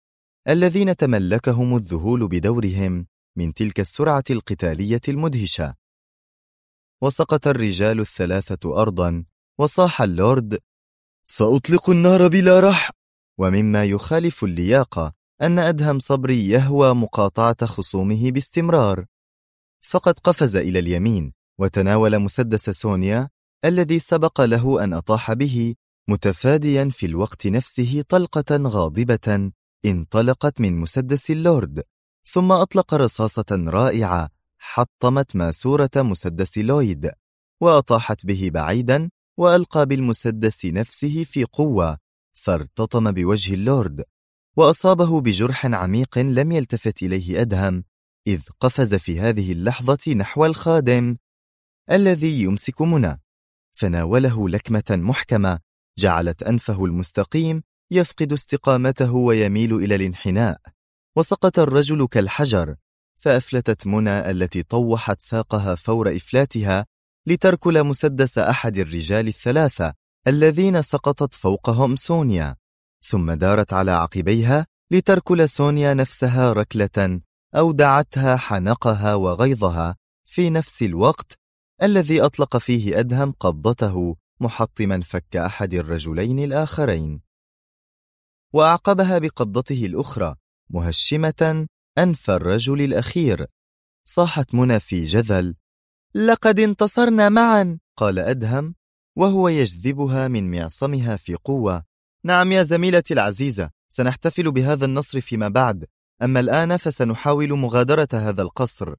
الذين تملكهم الذهول بدورهم من تلك السرعة القتالية المدهشة. وسقط الرجال الثلاثة أرضا، وصاح اللورد: سأطلق النار بلا رحم. ومما يخالف اللياقة أن أدهم صبري يهوى مقاطعة خصومه باستمرار، فقد قفز إلى اليمين وتناول مسدس سونيا الذي سبق له أن أطاح به، متفاديا في الوقت نفسه طلقة غاضبة انطلقت من مسدس اللورد، ثم أطلق رصاصة رائعة حطمت ماسورة مسدس لويد وأطاحت به بعيدا، وألقى بالمسدس نفسه في قوة فارتطم بوجه اللورد وأصابه بجرح عميق لم يلتفت إليه أدهم، إذ قفز في هذه اللحظة نحو الخادم الذي يمسك منى، فناوله لكمة محكمة جعلت أنفه المستقيم يفقد استقامته ويميل إلى الانحناء، وسقط الرجل كالحجر، فأفلتت منى التي طوحت ساقها فور إفلاتها لتركل مسدس أحد الرجال الثلاثة الذين سقطت فوقهم سونيا، ثم دارت على عقبيها لتركل سونيا نفسها ركلة أودعتها حنقها وغيظها في نفس الوقت الذي أطلق فيه أدهم قبضته محطما فك أحد الرجلين الآخرين، وأعقبها بقبضته الأخرى مهشمة أنف الرجل الأخير. صاحت منى في جذل: لقد انتصرنا معا. قال أدهم وهو يجذبها من معصمها في قوة: نعم يا زميلتي العزيزة، سنحتفل بهذا النصر فيما بعد، أما الآن فسنحاول مغادرة هذا القصر.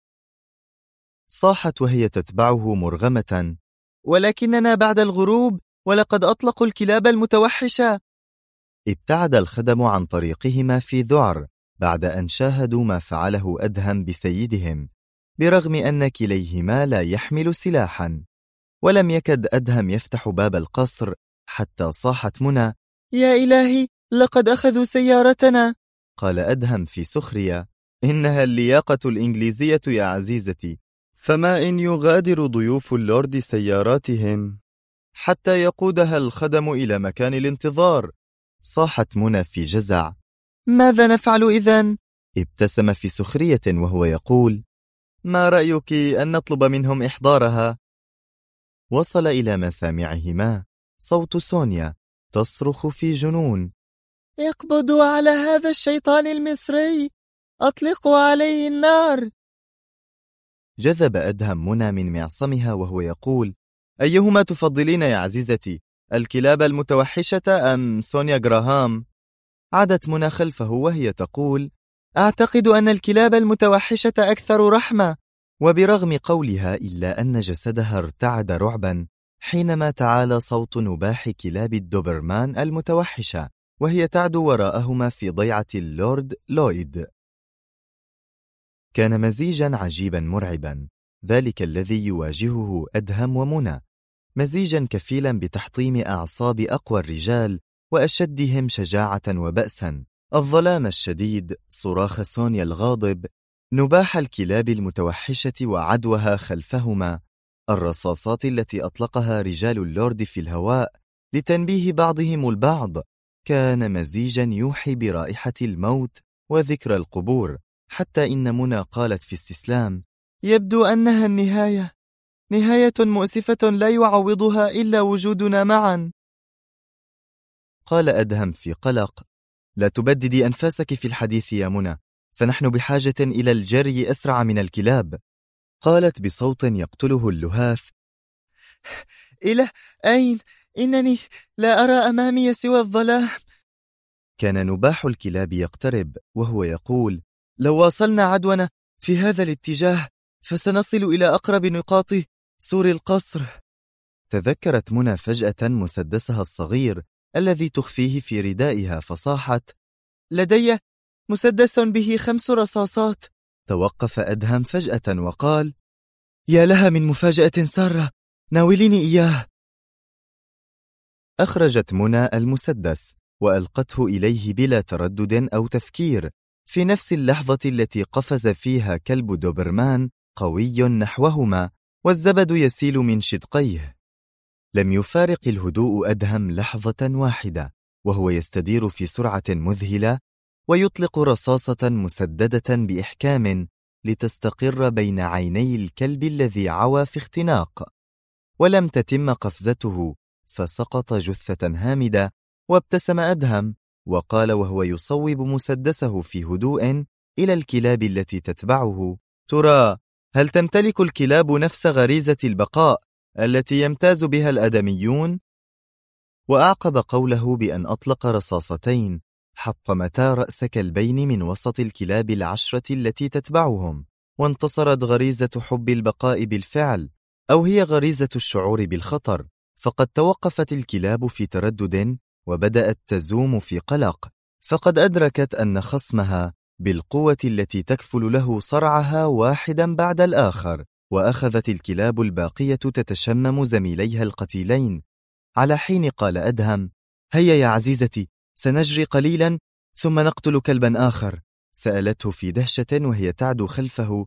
صاحت وهي تتبعه مرغمة: ولكننا بعد الغروب، ولقد أطلقوا الكلاب المتوحشة. ابتعد الخدم عن طريقهما في ذعر بعد أن شاهدوا ما فعله أدهم بسيدهم، برغم أن كليهما لا يحمل سلاحا. ولم يكد أدهم يفتح باب القصر حتى صاحت منى: يا إلهي، لقد أخذوا سيارتنا. قال أدهم في سخرية: إنها اللياقة الإنجليزية يا عزيزتي، فما إن يغادر ضيوف اللورد سياراتهم حتى يقودها الخدم إلى مكان الانتظار. صاحت منى في جزع: ماذا نفعل إذن؟ ابتسم في سخرية وهو يقول: ما رأيك أن نطلب منهم إحضارها؟ وصل إلى مسامعهما صوت سونيا تصرخ في جنون: اقبضوا على هذا الشيطان المصري، أطلقوا عليه النار. جذب أدهم منى من معصمها وهو يقول: أيهما تفضلين يا عزيزتي، الكلاب المتوحشة أم سونيا جراهام؟ عادت منى خلفه وهي تقول: أعتقد أن الكلاب المتوحشة أكثر رحمة. وبرغم قولها إلا أن جسدها ارتعد رعبا حينما تعالى صوت نباح كلاب الدوبرمان المتوحشة وهي تعدو وراءهما في ضيعة اللورد لويد. كان مزيجا عجيبا مرعبا ذلك الذي يواجهه أدهم ومنى، مزيجا كفيلا بتحطيم أعصاب أقوى الرجال وأشدهم شجاعة وبأسا: الظلام الشديد، صراخ سونيا الغاضب، نباح الكلاب المتوحشة وعدوها خلفهما، الرصاصات التي أطلقها رجال اللورد في الهواء لتنبيه بعضهم البعض. كان مزيجا يوحي برائحة الموت وذكر القبور، حتى إن منى قالت في استسلام: يبدو أنها النهاية، نهاية مؤسفة لا يعوضها إلا وجودنا معا. قال أدهم في قلق: لا تبددي أنفاسك في الحديث يا منى، فنحن بحاجة إلى الجري أسرع من الكلاب. قالت بصوت يقتله اللهاث: إلى أين؟ إنني لا أرى أمامي سوى الظلام. كان نباح الكلاب يقترب وهو يقول: لو واصلنا عدونا في هذا الاتجاه فسنصل إلى أقرب نقاط سور القصر. تذكرت منى فجأة مسدسها الصغير الذي تخفيه في ردائها فصاحت: لدي مسدس به 5 رصاصات. توقف أدهم فجأة وقال: يا لها من مفاجأة سارة، ناوليني إياه. أخرجت منى المسدس وألقته إليه بلا تردد أو تفكير، في نفس اللحظة التي قفز فيها كلب دوبرمان قوي نحوهما والزبد يسيل من شدقيه. لم يفارق الهدوء أدهم لحظة واحدة وهو يستدير في سرعة مذهلة ويطلق رصاصة مسددة بإحكام لتستقر بين عيني الكلب الذي عوى في اختناق. ولم تتم قفزته فسقط جثة هامدة، وابتسم أدهم وقال وهو يصوب مسدسه في هدوء إلى الكلاب التي تتبعه: ترى هل تمتلك الكلاب نفس غريزة البقاء التي يمتاز بها الآدميون؟ وأعقب قوله بأن أطلق رصاصتين حطمتا رأس كلبين من وسط الكلاب العشرة التي تتبعهم، وانتصرت غريزة حب البقاء بالفعل، أو هي غريزة الشعور بالخطر، فقد توقفت الكلاب في تردد وبدأت تزوم في قلق، فقد أدركت أن خصمها بالقوة التي تكفل له صرعها واحدا بعد الآخر. وأخذت الكلاب الباقية تتشمم زميليها القتيلين، على حين قال أدهم: هيا يا عزيزتي، سنجري قليلا ثم نقتل كلبا آخر. سألته في دهشة وهي تعدو خلفه: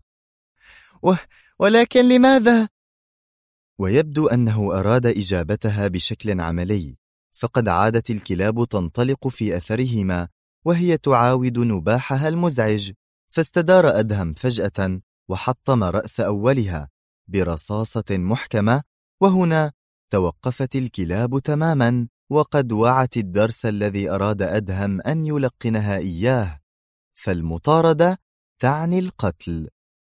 ولكن لماذا؟ ويبدو أنه أراد إجابتها بشكل عملي، فقد عادت الكلاب تنطلق في أثرهما وهي تعاود نباحها المزعج، فاستدار أدهم فجأة وحطم رأس أولها برصاصة محكمة، وهنا توقفت الكلاب تماما، وقد وعت الدرس الذي أراد أدهم أن يلقنها إياه، فالمطاردة تعني القتل.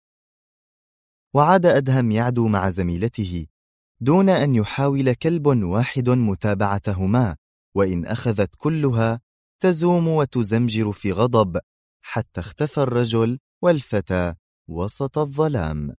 وعاد أدهم يعدو مع زميلته دون أن يحاول كلب واحد متابعتهما، وإن أخذت كلها تزوم وتزمجر في غضب، حتى اختفى الرجل والفتى وسط الظلام.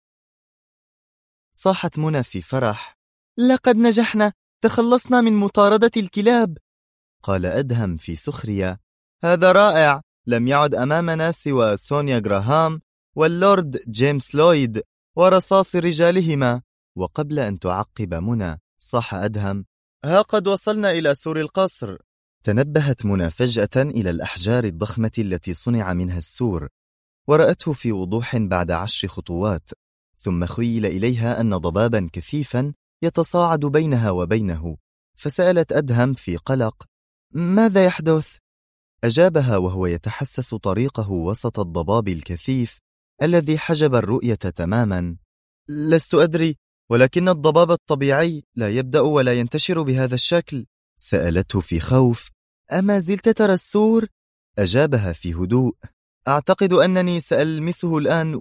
صاحت منى في فرح: لقد نجحنا، تخلصنا من مطاردة الكلاب. قال أدهم في سخرية: هذا رائع، لم يعد أمامنا سوى سونيا غراهام واللورد جيمس لويد ورصاص رجالهما. وقبل أن تعقب منى صاح أدهم: ها قد وصلنا إلى سور القصر. تنبهت منى فجأة إلى الأحجار الضخمة التي صنع منها السور، ورأته في وضوح بعد 10 خطوات، ثم خيل إليها أن ضبابا كثيفا يتصاعد بينها وبينه، فسألت أدهم في قلق: ماذا يحدث؟ أجابها وهو يتحسس طريقه وسط الضباب الكثيف الذي حجب الرؤية تماما: لست أدري، ولكن الضباب الطبيعي لا يبدأ ولا ينتشر بهذا الشكل. سألته في خوف: أما زلت ترى السور؟ أجابها في هدوء: أعتقد أنني سألمسه الآن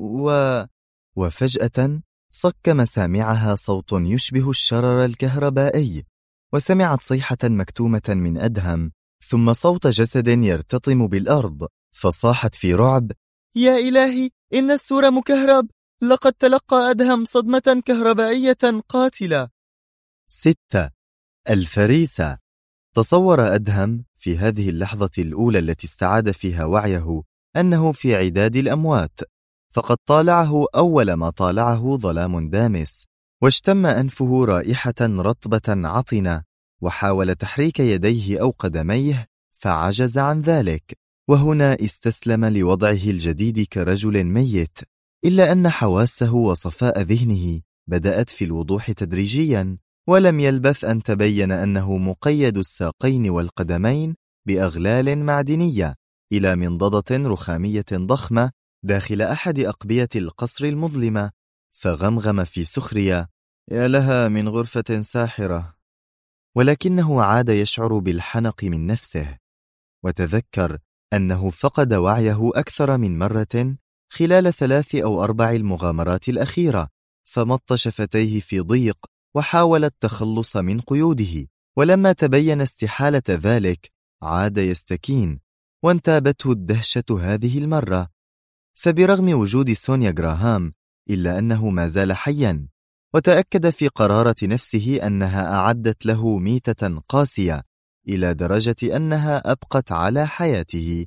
وفجأة صك مسامعها صوت يشبه الشرر الكهربائي، وسمعت صيحة مكتومة من أدهم، ثم صوت جسد يرتطم بالأرض، فصاحت في رعب: يا إلهي، إن السور مكهرب، لقد تلقى أدهم صدمة كهربائية قاتلة. 6. الفريسة. تصور أدهم في هذه اللحظة الأولى التي استعاد فيها وعيه أنه في عداد الأموات، فقد طالعه أول ما طالعه ظلام دامس، واشتم أنفه رائحة رطبة عطنة، وحاول تحريك يديه أو قدميه فعجز عن ذلك، وهنا استسلم لوضعه الجديد كرجل ميت، إلا أن حواسه وصفاء ذهنه بدأت في الوضوح تدريجيا، ولم يلبث أن تبين أنه مقيد الساقين والقدمين بأغلال معدنية إلى منضدة رخامية ضخمة داخل أحد أقبية القصر المظلمة، فغمغم في سخرية: يا لها من غرفة ساحرة. ولكنه عاد يشعر بالحنق من نفسه، وتذكر أنه فقد وعيه أكثر من مرة خلال 3 أو 4 المغامرات الأخيرة، فمط شفتيه في ضيق وحاول التخلص من قيوده، ولما تبين استحالة ذلك عاد يستكين، وانتابته الدهشة هذه المرة، فبرغم وجود سونيا غراهام إلا أنه ما زال حيا، وتأكد في قرارة نفسه أنها أعدت له ميتة قاسية إلى درجة أنها أبقت على حياته.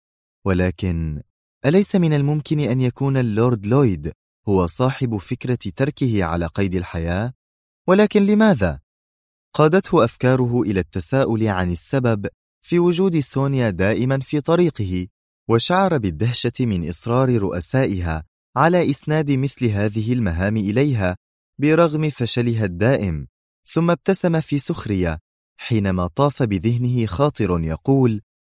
ولكن أليس من الممكن أن يكون اللورد لويد هو صاحب فكرة تركه على قيد الحياة؟ ولكن لماذا؟ قادته أفكاره إلى التساؤل عن السبب في وجود سونيا دائما في طريقه، وشعر بالدهشة من إصرار رؤسائها على إسناد مثل هذه المهام إليها برغم فشلها الدائم، ثم ابتسم في سخرية حينما طاف بذهنه خاطر يقول: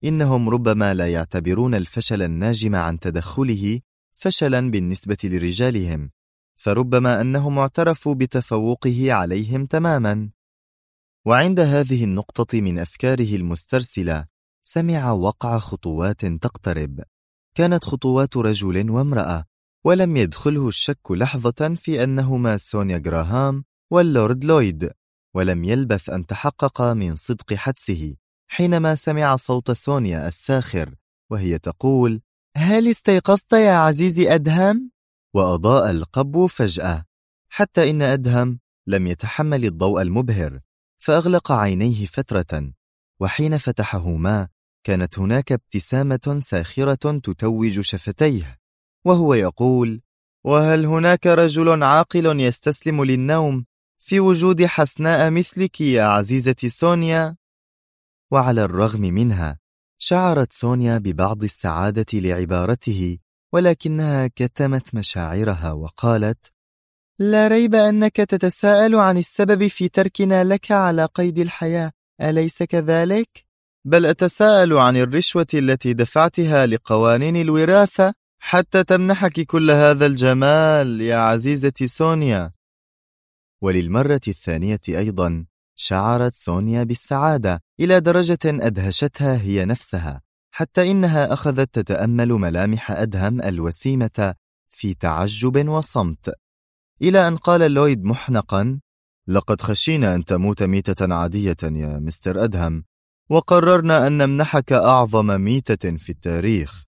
إنهم ربما لا يعتبرون الفشل الناجم عن تدخله فشلا بالنسبة لرجالهم، فربما أنهم اعترفوا بتفوقه عليهم تماما. وعند هذه النقطة من أفكاره المسترسلة سمع وقع خطوات تقترب. كانت خطوات رجل وامرأة، ولم يدخله الشك لحظة في أنهما سونيا غراهام واللورد لويد، ولم يلبث أن تحقق من صدق حدسه حينما سمع صوت سونيا الساخر وهي تقول: هل استيقظت يا عزيزي أدهم؟ وأضاء القبو فجأة، حتى إن أدهم لم يتحمل الضوء المبهر، فأغلق عينيه فترة، وحين فتحهما كانت هناك ابتسامة ساخرة تتوج شفتيه، وهو يقول: وهل هناك رجل عاقل يستسلم للنوم في وجود حسناء مثلك يا عزيزتي سونيا؟ وعلى الرغم منها شعرت سونيا ببعض السعادة لعبارته، ولكنها كتمت مشاعرها وقالت: لا ريب أنك تتساءل عن السبب في تركنا لك على قيد الحياة، أليس كذلك؟ بل أتساءل عن الرشوة التي دفعتها لقوانين الوراثة حتى تمنحك كل هذا الجمال يا عزيزتي سونيا. وللمرة الثانية أيضا شعرت سونيا بالسعادة إلى درجة أدهشتها هي نفسها، حتى إنها أخذت تتأمل ملامح أدهم الوسيمة في تعجب وصمت، إلى أن قال لويد محنقا: لقد خشينا أن تموت ميتة عادية يا مستر أدهم، وقررنا أن نمنحك أعظم ميتة في التاريخ.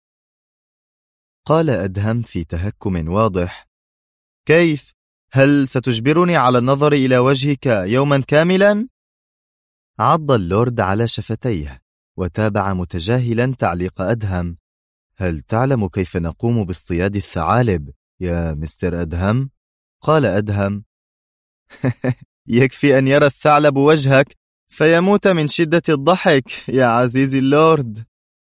قال أدهم في تهكم واضح: كيف؟ هل ستجبرني على النظر إلى وجهك يوما كاملا؟ عض اللورد على شفتيه وتابع متجاهلا تعليق أدهم: هل تعلم كيف نقوم باصطياد الثعالب يا مستر أدهم؟ قال أدهم: يكفي أن يرى الثعلب وجهك فيموت من شدة الضحك يا عزيزي اللورد.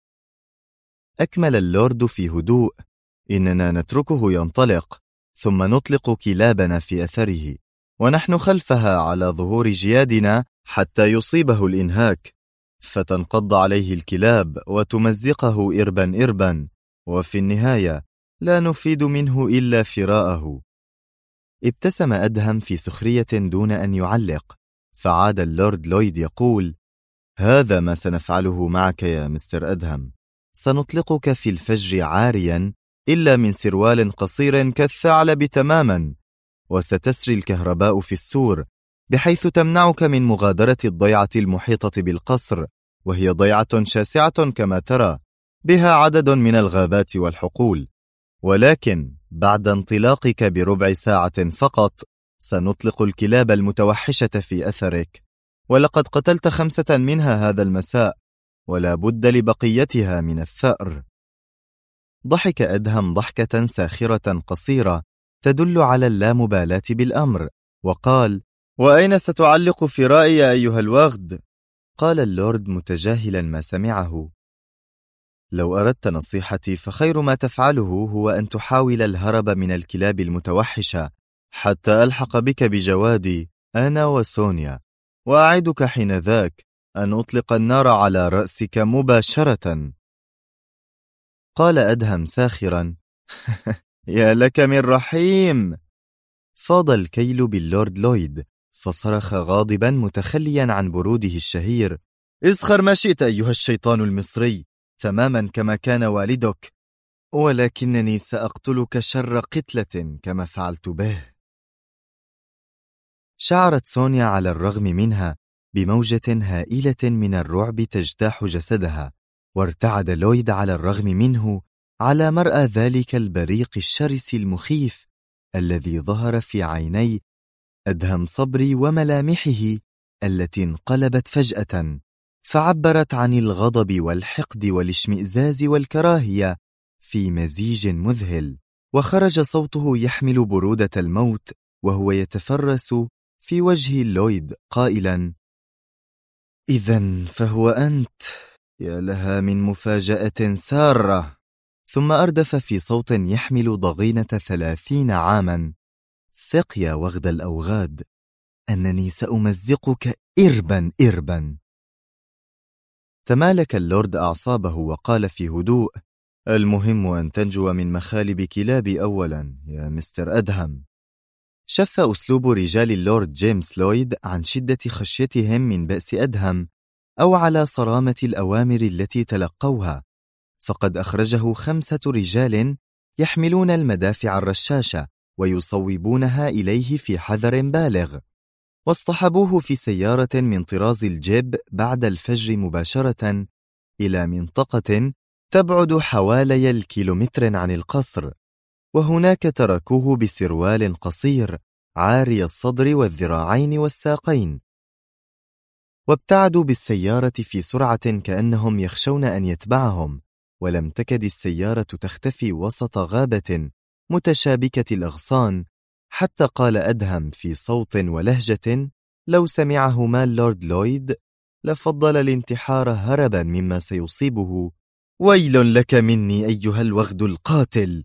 أكمل اللورد في هدوء: إننا نتركه ينطلق، ثم نطلق كلابنا في أثره، ونحن خلفها على ظهور جيادنا حتى يصيبه الإنهاك، فتنقض عليه الكلاب وتمزقه إربا إربا، وفي النهاية لا نفيد منه إلا فراءه. ابتسم أدهم في سخرية دون أن يعلق، فعاد اللورد لويد يقول: هذا ما سنفعله معك يا مستر أدهم، سنطلقك في الفجر عاريا إلا من سروال قصير كالثعلب تماما، وستسري الكهرباء في السور بحيث تمنعك من مغادرة الضيعة المحيطة بالقصر، وهي ضيعة شاسعة كما ترى، بها عدد من الغابات والحقول، ولكن بعد انطلاقك بربع ساعة فقط سنطلق الكلاب المتوحشة في أثرك، ولقد قتلت 5 منها هذا المساء، ولا بد لبقيتها من الثأر. ضحك أدهم ضحكة ساخرة قصيرة تدل على اللامبالاة بالأمر، وقال: وأين ستعلق فرائي يا أيها الوغد؟ قال اللورد متجاهلا ما سمعه: لو أردت نصيحتي فخير ما تفعله هو أن تحاول الهرب من الكلاب المتوحشة حتى ألحق بك بجوادي أنا وسونيا، وأعدك حين ذاك أن أطلق النار على رأسك مباشرة. قال أدهم ساخرا: يا لك من رحيم. فاض الكيل باللورد لويد، فصرخ غاضبا متخليا عن بروده الشهير: اسخر ما شئت أيها الشيطان المصري، تماما كما كان والدك، ولكنني سأقتلك شر قتلة كما فعلت به. شعرت سونيا على الرغم منها بموجة هائلة من الرعب تجتاح جسدها، وارتعد لويد على الرغم منه على مرأى ذلك البريق الشرس المخيف الذي ظهر في عيني أدهم صبري وملامحه التي انقلبت فجأة، فعبرت عن الغضب والحقد والاشمئزاز والكراهية في مزيج مذهل، وخرج صوته يحمل برودة الموت وهو يتفرس في وجه لويد قائلا: إذن فهو أنت، يا لها من مفاجأة سارة. ثم أردف في صوت يحمل ضغينة 30 عاما: ثق يا وغد الأوغاد أنني سأمزقك إربا إربا. تمالك اللورد أعصابه وقال في هدوء: المهم أن تنجو من مخالب كلابي أولا يا مستر أدهم. شف أسلوب رجال اللورد جيمس لويد عن شدة خشيتهم من بأس أدهم أو على صرامة الأوامر التي تلقوها، فقد أخرجه 5 رجال يحملون المدافع الرشاشة ويصوبونها إليه في حذر بالغ، واصطحبوه في سيارة من طراز الجيب بعد الفجر مباشرة إلى منطقة تبعد حوالي الكيلومتر عن القصر، وهناك تركوه بسروال قصير عاري الصدر والذراعين والساقين، وابتعدوا بالسيارة في سرعة كأنهم يخشون أن يتبعهم، ولم تكد السيارة تختفي وسط غابة متشابكة الأغصان، حتى قال أدهم في صوت ولهجة لو سمعهما اللورد لويد لفضل الانتحار هربا مما سيصيبه: ويل لك مني أيها الوغد القاتل.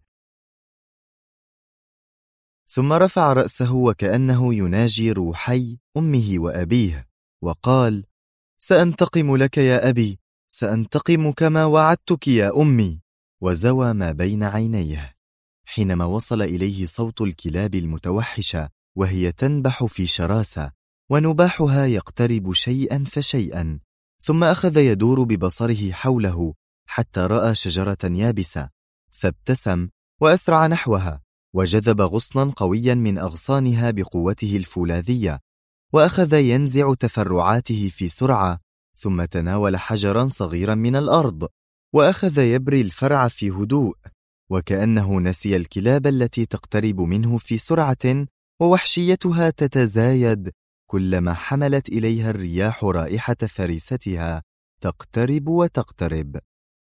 ثم رفع رأسه وكأنه يناجي روحي أمه وأبيه وقال: سأنتقم لك يا أبي، سأنتقم كما وعدتك يا أمي. وزوى ما بين عينيه حينما وصل إليه صوت الكلاب المتوحشة وهي تنبح في شراسة، ونباحها يقترب شيئا فشيئا، ثم أخذ يدور ببصره حوله حتى رأى شجرة يابسة، فابتسم وأسرع نحوها، وجذب غصنا قويا من أغصانها بقوته الفولاذية، وأخذ ينزع تفرعاته في سرعة، ثم تناول حجرا صغيرا من الأرض وأخذ يبري الفرع في هدوء، وكأنه نسي الكلاب التي تقترب منه في سرعة ووحشيتها تتزايد كلما حملت إليها الرياح رائحة فريستها تقترب وتقترب.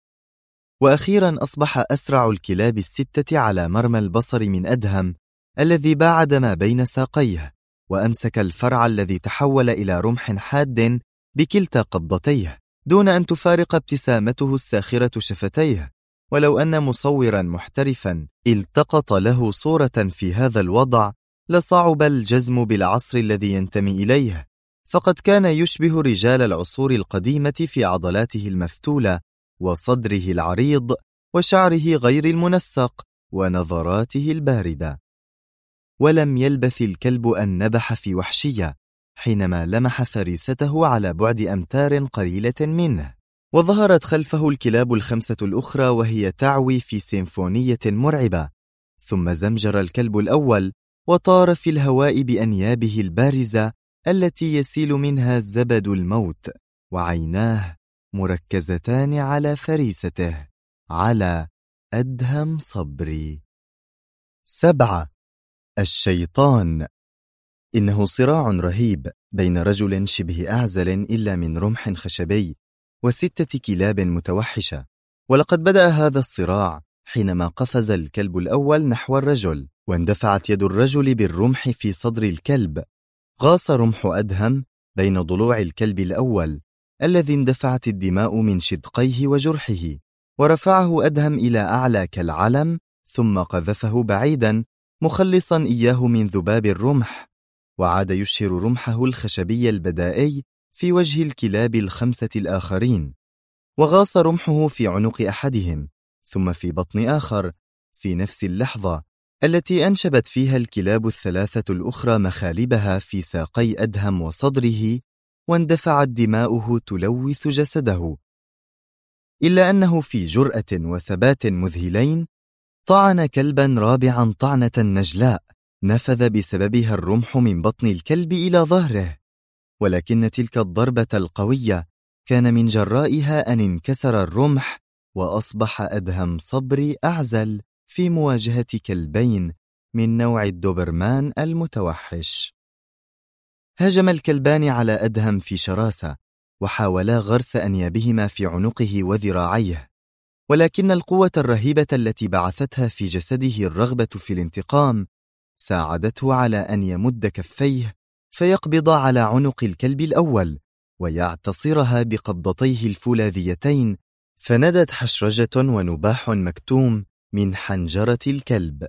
وأخيرا أصبح أسرع الكلاب 6 على مرمى البصر من أدهم الذي باعد ما بين ساقيه، وأمسك الفرع الذي تحول إلى رمح حاد بكلتا قبضتيه دون أن تفارق ابتسامته الساخرة شفتيه، ولو أن مصورا محترفا التقط له صورة في هذا الوضع لصعب الجزم بالعصر الذي ينتمي إليه، فقد كان يشبه رجال العصور القديمة في عضلاته المفتولة وصدره العريض وشعره غير المنسق ونظراته الباردة. ولم يلبث الكلب أن نبح في وحشية حينما لمح فريسته على بعد أمتار قليلة منه، وظهرت خلفه الكلاب 5 الأخرى وهي تعوي في سيمفونية مرعبة، ثم زمجر الكلب الأول وطار في الهواء بأنيابه البارزة التي يسيل منها زبد الموت، وعيناه مركزتان على فريسته، على أدهم صبري. 7. الشيطان. إنه صراع رهيب بين رجل شبه أعزل إلا من رمح خشبي و6 كلاب متوحشة، ولقد بدأ هذا الصراع حينما قفز الكلب الأول نحو الرجل، واندفعت يد الرجل بالرمح في صدر الكلب، غاص رمح أدهم بين ضلوع الكلب الأول الذي اندفعت الدماء من شدقيه وجرحه، ورفعه أدهم إلى أعلى كالعلم، ثم قذفه بعيدا مخلصا إياه من ذباب الرمح، وعاد يشهر رمحه الخشبي البدائي في وجه الكلاب 5 الآخرين، وغاص رمحه في عنق أحدهم ثم في بطن آخر في نفس اللحظة التي أنشبت فيها الكلاب 3 الأخرى مخالبها في ساقي أدهم وصدره، واندفعت دماؤه تلوث جسده، إلا أنه في جرأة وثبات مذهلين طعن كلبا رابعا طعنة نجلاء نفذ بسببها الرمح من بطن الكلب إلى ظهره، ولكن تلك الضربة القوية كان من جرائها أن انكسر الرمح، وأصبح أدهم صبري أعزل في مواجهة كلبين من نوع الدوبرمان المتوحش. هجم الكلبان على أدهم في شراسة، وحاولا غرس أنيابهما في عنقه وذراعيه، ولكن القوة الرهيبة التي بعثتها في جسده الرغبة في الانتقام ساعدته على أن يمد كفيه فيقبض على عنق الكلب الأول ويعتصرها بقبضتيه الفولاذيتين، فندت حشرجة ونباح مكتوم من حنجرة الكلب.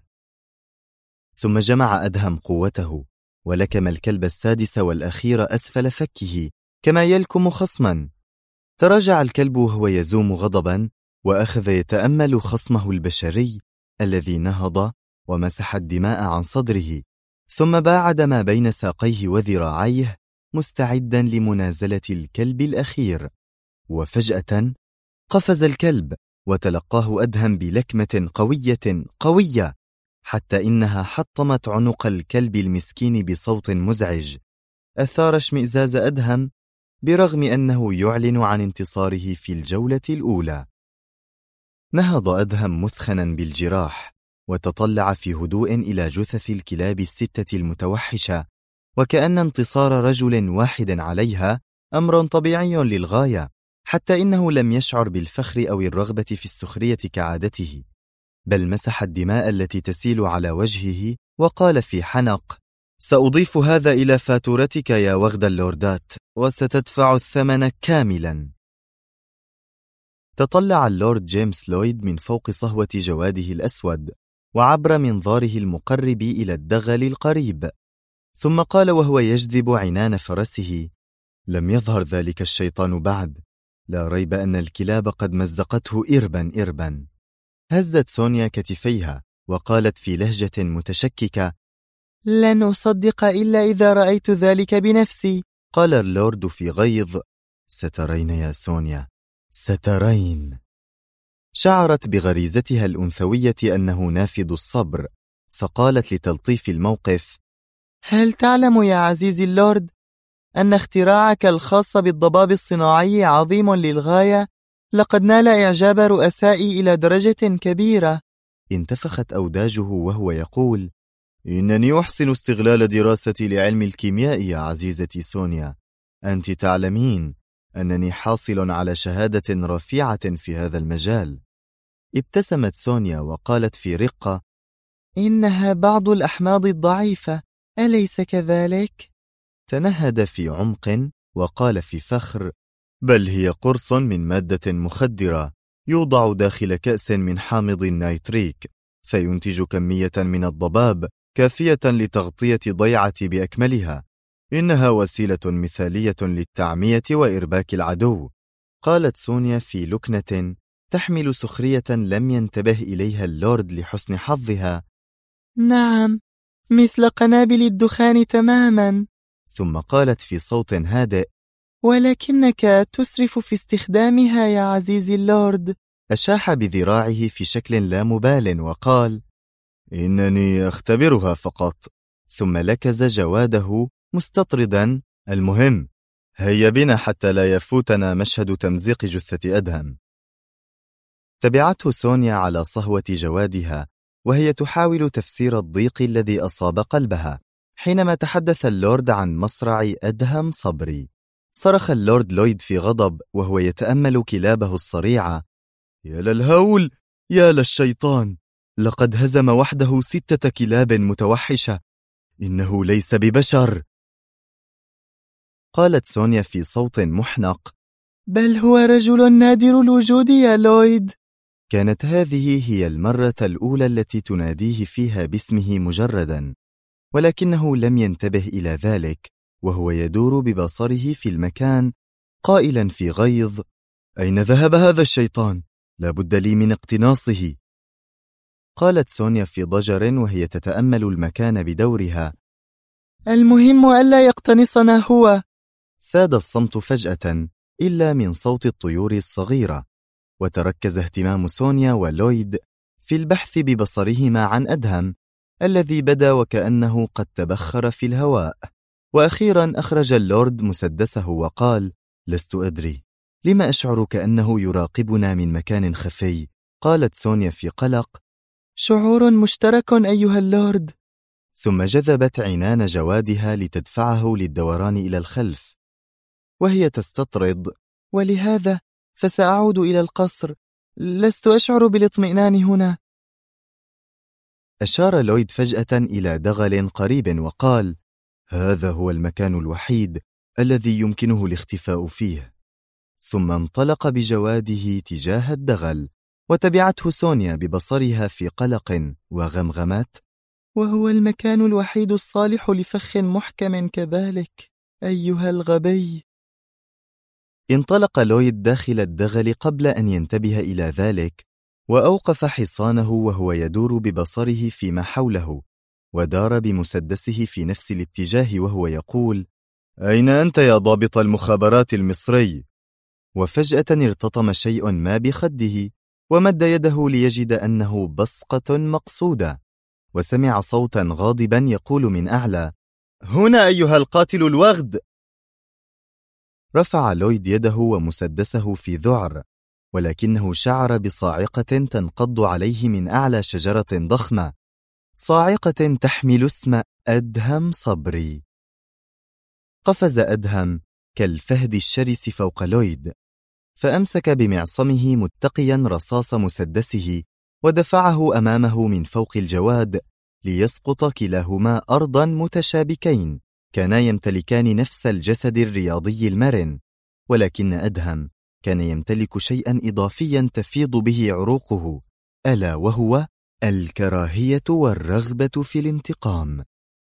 ثم جمع أدهم قوته ولكم الكلب 6 والأخير أسفل فكه كما يلكم خصما، تراجع الكلب وهو يزوم غضبا، وأخذ يتأمل خصمه البشري الذي نهض ومسح الدماء عن صدره، ثم باعد ما بين ساقيه وذراعيه مستعدا لمنازلة الكلب الأخير. وفجأة قفز الكلب وتلقاه أدهم بلكمة قوية حتى إنها حطمت عنق الكلب المسكين بصوت مزعج أثار اشمئزاز أدهم، برغم أنه يعلن عن انتصاره في الجولة الأولى. نهض أدهم مثخنا بالجراح، وتطلع في هدوء إلى جثث الكلاب الستة المتوحشة، وكأن انتصار رجل واحد عليها أمر طبيعي للغاية، حتى إنه لم يشعر بالفخر أو الرغبة في السخرية كعادته، بل مسح الدماء التي تسيل على وجهه وقال في حنق: سأضيف هذا إلى فاتورتك يا وغد اللوردات، وستدفع الثمن كاملا. تطلع اللورد جيمس لويد من فوق صهوة جواده الأسود، وعبر منظاره المقرب إلى الدغل القريب، ثم قال وهو يجذب عنان فرسه: لم يظهر ذلك الشيطان بعد، لا ريب أن الكلاب قد مزقته إربا. هزت سونيا كتفيها وقالت في لهجة متشككة: لن أصدق إلا إذا رأيت ذلك بنفسي. قال اللورد في غيظ: سترين يا سونيا، سترين. شعرت بغريزتها الأنثوية أنه نافذ الصبر، فقالت لتلطيف الموقف: هل تعلم يا عزيزي اللورد أن اختراعك الخاص بالضباب الصناعي عظيم للغاية؟ لقد نال إعجاب رؤسائي إلى درجة كبيرة. انتفخت أوداجه وهو يقول: إنني أحسن استغلال دراستي لعلم الكيمياء يا عزيزتي سونيا، أنت تعلمين أنني حاصل على شهادة رفيعة في هذا المجال. ابتسمت سونيا وقالت في رقة: إنها بعض الأحماض الضعيفة، أليس كذلك؟ تنهد في عمق وقال في فخر: بل هي قرص من مادة مخدرة يوضع داخل كأس من حامض النيتريك، فينتج كمية من الضباب كافية لتغطية ضيعة بأكملها. إنها وسيلة مثالية للتعمية وإرباك العدو. قالت سونيا في لكنة تحمل سخرية لم ينتبه إليها اللورد لحسن حظها: نعم، مثل قنابل الدخان تماما. ثم قالت في صوت هادئ: ولكنك تسرف في استخدامها يا عزيزي اللورد. أشاح بذراعه في شكل لا مبال وقال: إنني أختبرها فقط. ثم لكز جواده مستطردا: المهم، هيا بنا حتى لا يفوتنا مشهد تمزيق جثة أدهم. تبعته سونيا على صهوة جوادها، وهي تحاول تفسير الضيق الذي أصاب قلبها حينما تحدث اللورد عن مصرع أدهم صبري. صرخ اللورد لويد في غضب وهو يتأمل كلابه الصريعة: يا للهول، يا للشيطان، لقد هزم وحده 6 كلاب متوحشة، إنه ليس ببشر. قالت سونيا في صوت محنق: بل هو رجل نادر الوجود يا لويد. كانت هذه هي المرة الأولى التي تناديه فيها باسمه مجردا، ولكنه لم ينتبه إلى ذلك، وهو يدور ببصره في المكان قائلا في غيظ: أين ذهب هذا الشيطان؟ لا بد لي من اقتناصه. قالت سونيا في ضجر وهي تتأمل المكان بدورها: المهم ألا يقتنصنا هو. ساد الصمت فجأة إلا من صوت الطيور الصغيرة، وتركز اهتمام سونيا ولويد في البحث ببصرهما عن أدهم الذي بدا وكأنه قد تبخر في الهواء. وأخيرا أخرج اللورد مسدسه وقال: لست أدري لما أشعر كأنه يراقبنا من مكان خفي. قالت سونيا في قلق: شعور مشترك أيها اللورد. ثم جذبت عنان جوادها لتدفعه للدوران إلى الخلف، وهي تستطرد: ولهذا فسأعود إلى القصر، لست أشعر بالاطمئنان هنا. أشار لويد فجأة إلى دغل قريب وقال: هذا هو المكان الوحيد الذي يمكنه الاختفاء فيه. ثم انطلق بجواده تجاه الدغل، وتبعته سونيا ببصرها في قلق وغمغمت: وهو المكان الوحيد الصالح لفخ محكم كذلك، أيها الغبي. انطلق لويد داخل الدغل قبل أن ينتبه إلى ذلك، وأوقف حصانه وهو يدور ببصره فيما حوله، ودار بمسدسه في نفس الاتجاه وهو يقول: أين أنت يا ضابط المخابرات المصري؟ وفجأة ارتطم شيء ما بخده، ومد يده ليجد أنه بصقة مقصودة، وسمع صوتا غاضبا يقول من أعلى: هنا أيها القاتل الوغد! رفع لويد يده ومسدسه في ذعر، ولكنه شعر بصاعقة تنقض عليه من أعلى شجرة ضخمة، صاعقة تحمل اسم أدهم صبري. قفز أدهم كالفهد الشرس فوق لويد، فأمسك بمعصمه متقيا رصاص مسدسه، ودفعه أمامه من فوق الجواد ليسقط كلاهما أرضا متشابكين. كانا يمتلكان نفس الجسد الرياضي المرن، ولكن أدهم كان يمتلك شيئا إضافيا تفيض به عروقه، ألا وهو الكراهية والرغبة في الانتقام.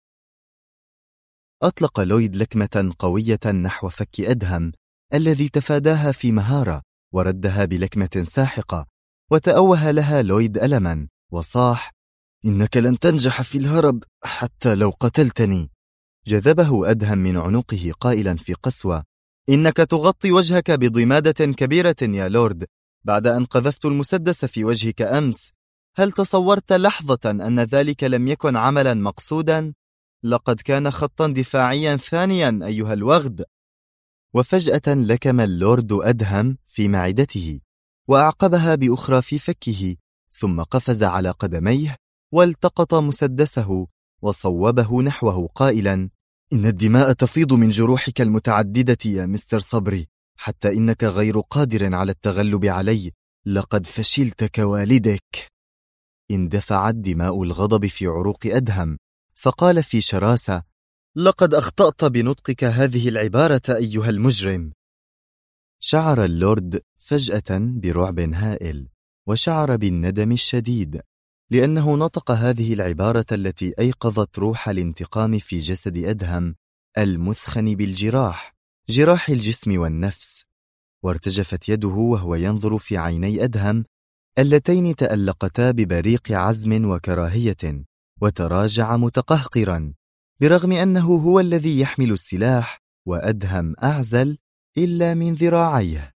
أطلق لويد لكمة قوية نحو فك أدهم الذي تفاداها في مهارة، وردها بلكمة ساحقة، وتأوه لها لويد ألما وصاح: إنك لن تنجح في الهرب حتى لو قتلتني. جذبه أدهم من عنقه قائلا في قسوة: إنك تغطي وجهك بضمادة كبيرة يا لورد، بعد أن قذفت المسدس في وجهك أمس. هل تصورت لحظة أن ذلك لم يكن عملا مقصودا؟ لقد كان خطا دفاعيا ثانيا أيها الوغد. وفجأة لكم اللورد أدهم في معدته، وأعقبها بأخرى في فكه، ثم قفز على قدميه والتقط مسدسه وصوبه نحوه قائلا: إن الدماء تفيض من جروحك المتعددة يا مستر صبري، حتى إنك غير قادر على التغلب علي، لقد فشلت كوالدك. اندفعت دماء الغضب في عروق أدهم، فقال في شراسة: لقد أخطأت بنطقك هذه العبارة أيها المجرم. شعر اللورد فجأة برعب هائل، وشعر بالندم الشديد، لأنه نطق هذه العبارة التي أيقظت روح الانتقام في جسد أدهم المثخن بالجراح، جراح الجسم والنفس. وارتجفت يده وهو ينظر في عيني أدهم اللتين تألقتا ببريق عزم وكراهية، وتراجع متقهقرا، برغم أنه هو الذي يحمل السلاح وأدهم أعزل إلا من ذراعيه.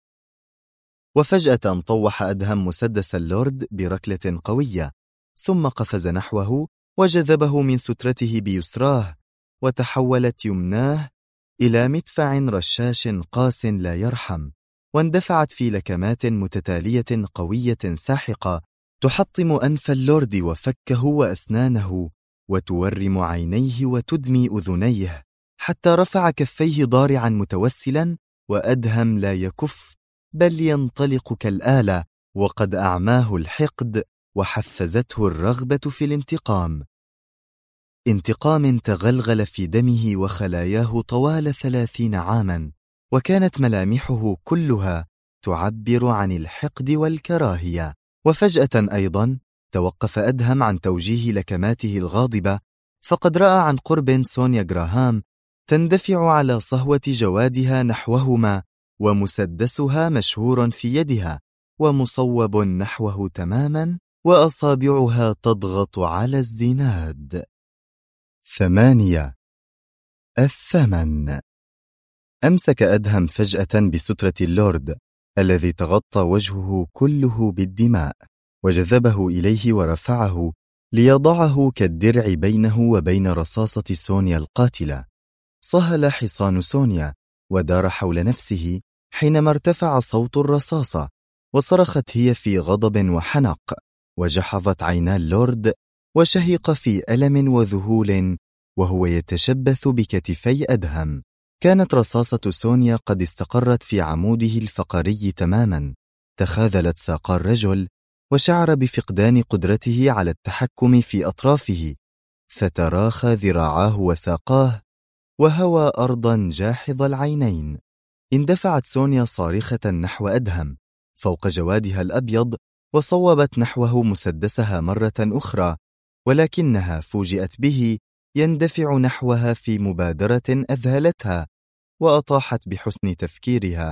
وفجأة طوح أدهم مسدس اللورد بركلة قوية، ثم قفز نحوه وجذبه من سترته بيسراه، وتحولت يمناه إلى مدفع رشاش قاس لا يرحم، واندفعت في لكمات متتالية قوية ساحقة تحطم أنف اللورد وفكه وأسنانه، وتورم عينيه وتدمي أذنيه، حتى رفع كفيه ضارعا متوسلا، وأدهم لا يكف بل ينطلق كالآلة، وقد أعماه الحقد وحفزته الرغبة في الانتقام. انتقام تغلغل في دمه وخلاياه طوال 30 عاما، وكانت ملامحه كلها تعبر عن الحقد والكراهية. وفجأة أيضا توقف أدهم عن توجيه لكماته الغاضبة، فقد رأى عن قرب سونيا جراهام تندفع على صهوة جوادها نحوهما، ومسدسها مشهور في يدها ومصوب نحوه تماما، وأصابعها تضغط على الزناد. 8. الثمن. أمسك أدهم فجأة بسترة اللورد الذي تغطى وجهه كله بالدماء، وجذبه إليه ورفعه ليضعه كالدرع بينه وبين رصاصة سونيا القاتلة. صهل حصان سونيا ودار حول نفسه حينما ارتفع صوت الرصاصة، وصرخت هي في غضب وحنق، وجحظت عينا اللورد، وشهق في ألم وذهول وهو يتشبث بكتفي أدهم. كانت رصاصة سونيا قد استقرت في عموده الفقري تماما، تخاذلت ساقا الرجل، وشعر بفقدان قدرته على التحكم في أطرافه، فتراخى ذراعاه وساقاه، وهوى أرضا جاحظ العينين. اندفعت سونيا صارخة نحو أدهم فوق جوادها الأبيض، وصوبت نحوه مسدسها مرة أخرى، ولكنها فوجئت به يندفع نحوها في مبادرة أذهلتها، وأطاحت بحسن تفكيرها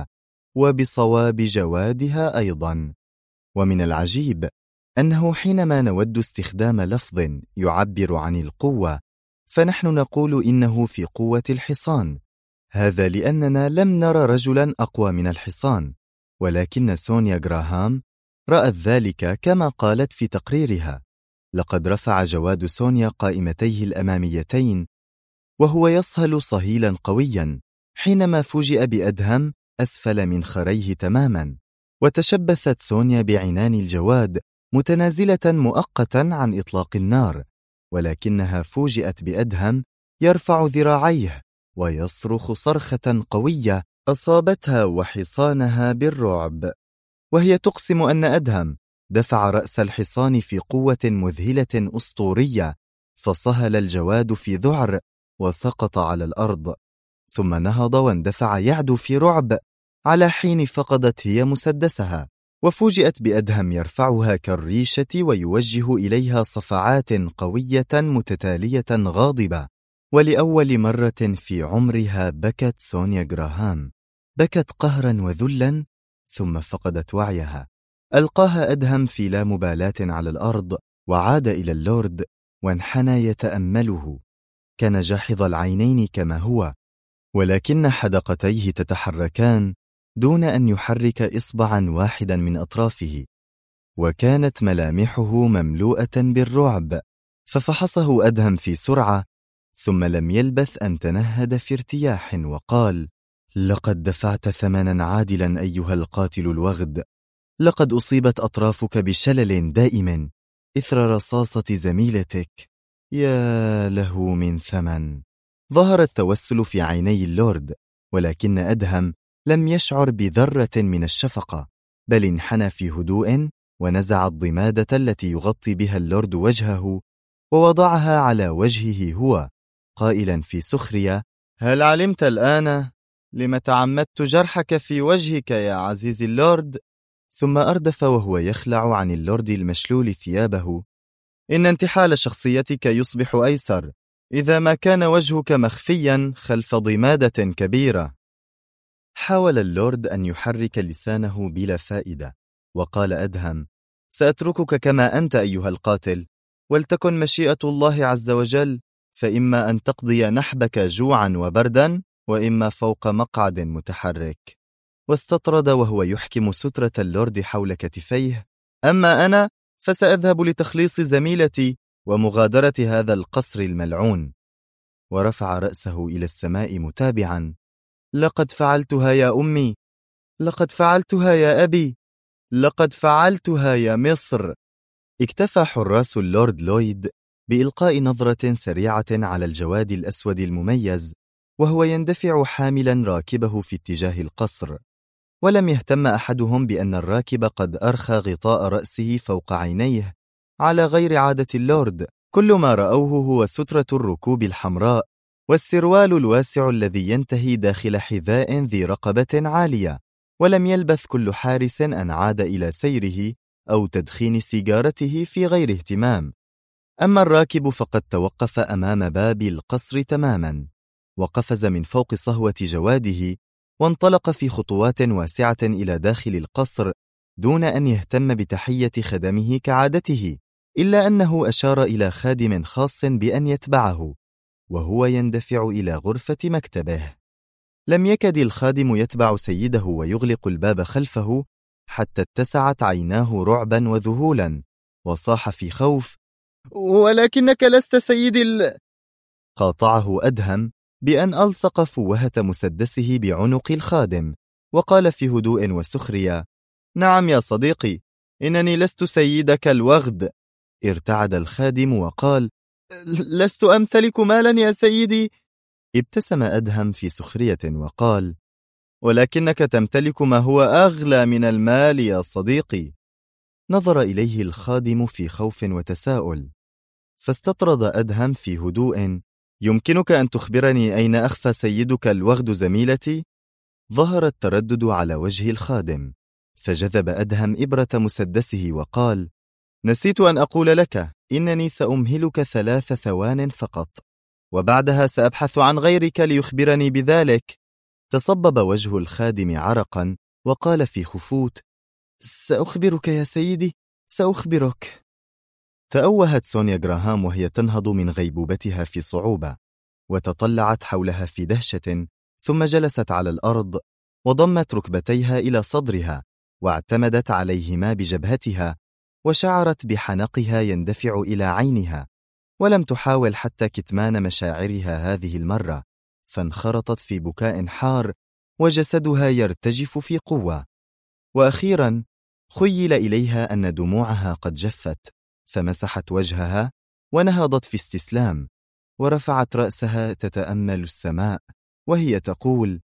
وبصواب جوادها أيضا. ومن العجيب أنه حينما نود استخدام لفظ يعبر عن القوة فنحن نقول إنه في قوة الحصان، هذا لأننا لم نرى رجلا أقوى من الحصان، ولكن سونيا غراهام رأت ذلك كما قالت في تقريرها: لقد رفع جواد سونيا قائمتيه الأماميتين وهو يصهل صهيلا قويا حينما فوجئ بأدهم أسفل منخريه تماما، وتشبثت سونيا بعنان الجواد متنازلة مؤقتا عن إطلاق النار، ولكنها فوجئت بأدهم يرفع ذراعيه ويصرخ صرخة قوية أصابتها وحصانها بالرعب، وهي تقسم أن أدهم دفع رأس الحصان في قوة مذهلة أسطورية، فصهل الجواد في ذعر وسقط على الأرض، ثم نهض واندفع يعدو في رعب، على حين فقدت هي مسدسها، وفوجئت بأدهم يرفعها كالريشة ويوجه إليها صفعات قوية متتالية غاضبة. ولأول مرة في عمرها بكت سونيا غراهام، بكت قهرا وذلا، ثم فقدت وعيها. ألقاها أدهم في لا مبالاة على الأرض، وعاد إلى اللورد وانحنى يتأمله. كان جاحظ العينين كما هو، ولكن حدقتيه تتحركان دون أن يحرك إصبعا واحدا من أطرافه، وكانت ملامحه مملوءة بالرعب. ففحصه أدهم في سرعة، ثم لم يلبث أن تنهد في ارتياح وقال: لقد دفعت ثمنا عادلا أيها القاتل الوغد، لقد أصيبت أطرافك بشلل دائم إثر رصاصة زميلتك، يا له من ثمن. ظهر التوسل في عيني اللورد، ولكن أدهم لم يشعر بذرة من الشفقة، بل انحنى في هدوء ونزع الضمادة التي يغطي بها اللورد وجهه ووضعها على وجهه هو، قائلا في سخرية: هل علمت الآن لم تعمدت جرحك في وجهك يا عزيزي اللورد؟ ثم أردف وهو يخلع عن اللورد المشلول ثيابه: إن انتحال شخصيتك يصبح أيسر إذا ما كان وجهك مخفيا خلف ضمادة كبيرة. حاول اللورد أن يحرك لسانه بلا فائدة، وقال أدهم: سأتركك كما أنت أيها القاتل، ولتكن مشيئة الله عز وجل، فإما أن تقضي نحبك جوعا وبردا، وإما فوق مقعد متحرك. واستطرد وهو يحكم سترة اللورد حول كتفيه: أما أنا فسأذهب لتخليص زميلتي ومغادرة هذا القصر الملعون. ورفع رأسه إلى السماء متابعا: لقد فعلتها يا أمي، لقد فعلتها يا أبي، لقد فعلتها يا مصر. اكتفى حراس اللورد لويد بإلقاء نظرة سريعة على الجواد الأسود المميز وهو يندفع حاملا راكبه في اتجاه القصر، ولم يهتم أحدهم بأن الراكب قد أرخى غطاء رأسه فوق عينيه على غير عادة اللورد. كل ما رأوه هو سترة الركوب الحمراء والسروال الواسع الذي ينتهي داخل حذاء ذي رقبة عالية، ولم يلبث كل حارس أن عاد إلى سيره أو تدخين سيجارته في غير اهتمام. أما الراكب فقد توقف أمام باب القصر تماما، وقفز من فوق صهوة جواده وانطلق في خطوات واسعة إلى داخل القصر دون أن يهتم بتحية خدمه كعادته، إلا أنه أشار إلى خادم خاص بأن يتبعه وهو يندفع إلى غرفة مكتبه. لم يكد الخادم يتبع سيده ويغلق الباب خلفه حتى اتسعت عيناه رعبا وذهولا، وصاح في خوف: ولكنك لست سيدي قاطعه أدهم بأن ألصق فوهة مسدسه بعنق الخادم، وقال في هدوء وسخرية: نعم يا صديقي، إنني لست سيدك الوغد. ارتعد الخادم وقال: لست أمتلك مالا يا سيدي. ابتسم أدهم في سخرية وقال: ولكنك تمتلك ما هو أغلى من المال يا صديقي. نظر إليه الخادم في خوف وتساؤل، فاستطرد أدهم في هدوء: يمكنك أن تخبرني أين أخفى سيدك الوغد زميلتي؟ ظهر التردد على وجه الخادم، فجذب أدهم إبرة مسدسه وقال: نسيت أن أقول لك إنني سأمهلك 3 ثوان فقط، وبعدها سأبحث عن غيرك ليخبرني بذلك. تصبب وجه الخادم عرقا وقال في خفوت: سأخبرك يا سيدي، سأخبرك. تأوهت سونيا غراهام وهي تنهض من غيبوبتها في صعوبة، وتطلعت حولها في دهشة، ثم جلست على الأرض وضمت ركبتيها إلى صدرها واعتمدت عليهما بجبهتها، وشعرت بحنقها يندفع إلى عينها، ولم تحاول حتى كتمان مشاعرها هذه المرة، فانخرطت في بكاء حار وجسدها يرتجف في قوة. وأخيرا خيل إليها أن دموعها قد جفت، فمسحت وجهها ونهضت في استسلام، ورفعت رأسها تتأمل السماء وهي تقول: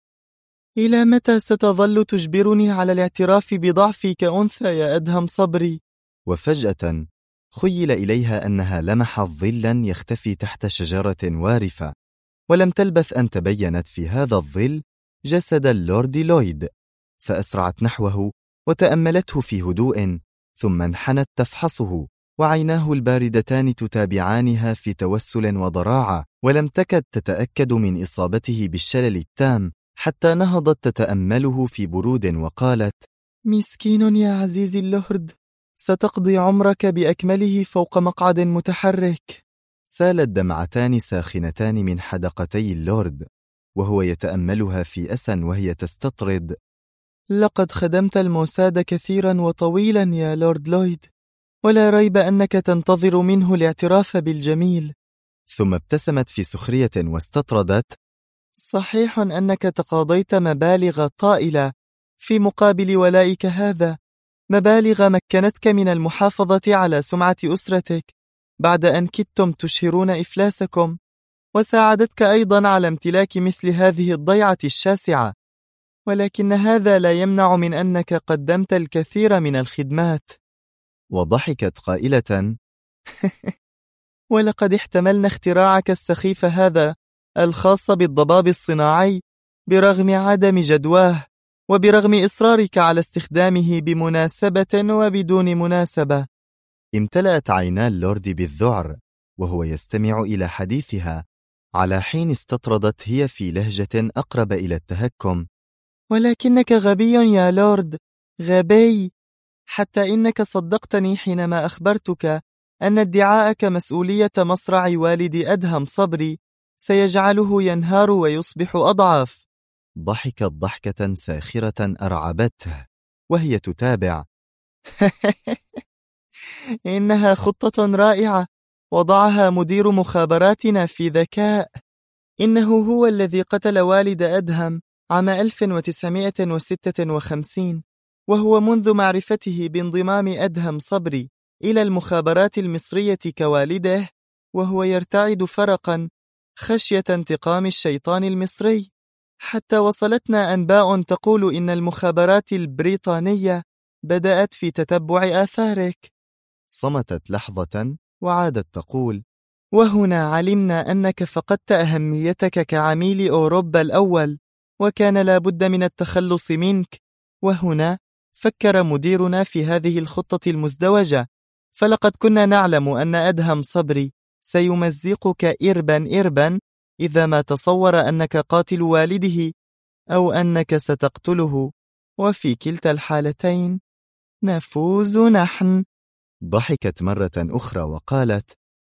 إلى متى ستظل تجبرني على الاعتراف بضعفي كأنثى يا أدهم صبري؟ وفجأة خيل إليها أنها لمحت ظلا يختفي تحت شجرة وارفة، ولم تلبث أن تبينت في هذا الظل جسد اللورد لويد، فأسرعت نحوه وتأملته في هدوء، ثم انحنت تفحصه، وعيناه الباردتان تتابعانها في توسل وضراعة، ولم تكد تتأكد من إصابته بالشلل التام حتى نهضت تتأمله في برود وقالت: مسكين يا عزيزي اللورد، ستقضي عمرك بأكمله فوق مقعد متحرك. سالت دمعتان ساخنتان من حدقتي اللورد وهو يتأملها في أسى وهي تستطرد: لقد خدمت الموساد كثيرا وطويلا يا لورد لويد، ولا ريب أنك تنتظر منه الاعتراف بالجميل. ثم ابتسمت في سخرية واستطردت: صحيح أنك تقاضيت مبالغ طائلة في مقابل ولائك هذا، مبالغ مكنتك من المحافظة على سمعة أسرتك بعد أن كدتم تشهرون إفلاسكم، وساعدتك أيضا على امتلاك مثل هذه الضيعة الشاسعة، ولكن هذا لا يمنع من أنك قدمت الكثير من الخدمات. وضحكت قائلة: ولقد احتملنا اختراعك السخيف هذا الخاص بالضباب الصناعي برغم عدم جدواه، وبرغم إصرارك على استخدامه بمناسبة وبدون مناسبة. امتلأت عينا اللورد بالذعر وهو يستمع إلى حديثها، على حين استطردت هي في لهجة أقرب إلى التهكم: ولكنك غبي يا لورد، غبي، حتى إنك صدقتني حينما أخبرتك أن ادعاءك مسؤولية مصرع والد أدهم صبري سيجعله ينهار ويصبح أضعف. ضحكت ضحكة ساخرة أرعبته وهي تتابع: إنها خطة رائعة وضعها مدير مخابراتنا في ذكاء. إنه هو الذي قتل والد أدهم عام 1956، وهو منذ معرفته بانضمام أدهم صبري إلى المخابرات المصرية كوالده وهو يرتعد فرقا خشية انتقام الشيطان المصري، حتى وصلتنا أنباء تقول إن المخابرات البريطانية بدأت في تتبع آثارك. صمتت لحظة وعادت تقول: وهنا علمنا أنك فقدت أهميتك كعميل أوروبا الأول، وكان لابد من التخلص منك. وهنا فكر مديرنا في هذه الخطة المزدوجة، فلقد كنا نعلم أن أدهم صبري سيمزقك إربا إذا ما تصور أنك قاتل والده أو أنك ستقتله، وفي كلتا الحالتين نفوز نحن. ضحكت مرة أخرى وقالت: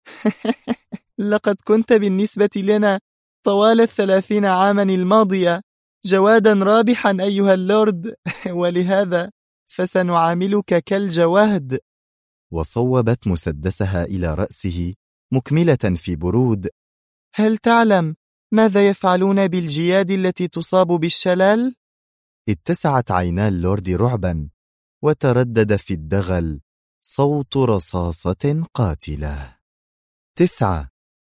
لقد كنت بالنسبة لنا طوال 30 عاما الماضية جوادا رابحا أيها اللورد، ولهذا فسنعاملك كالجواد. وصوبت مسدسها إلى رأسه مكملة في برود: هل تعلم ماذا يفعلون بالجياد التي تصاب بالشلل؟ اتسعت عينا اللورد رعبا، وتردد في الدغل صوت رصاصة قاتلة. 9.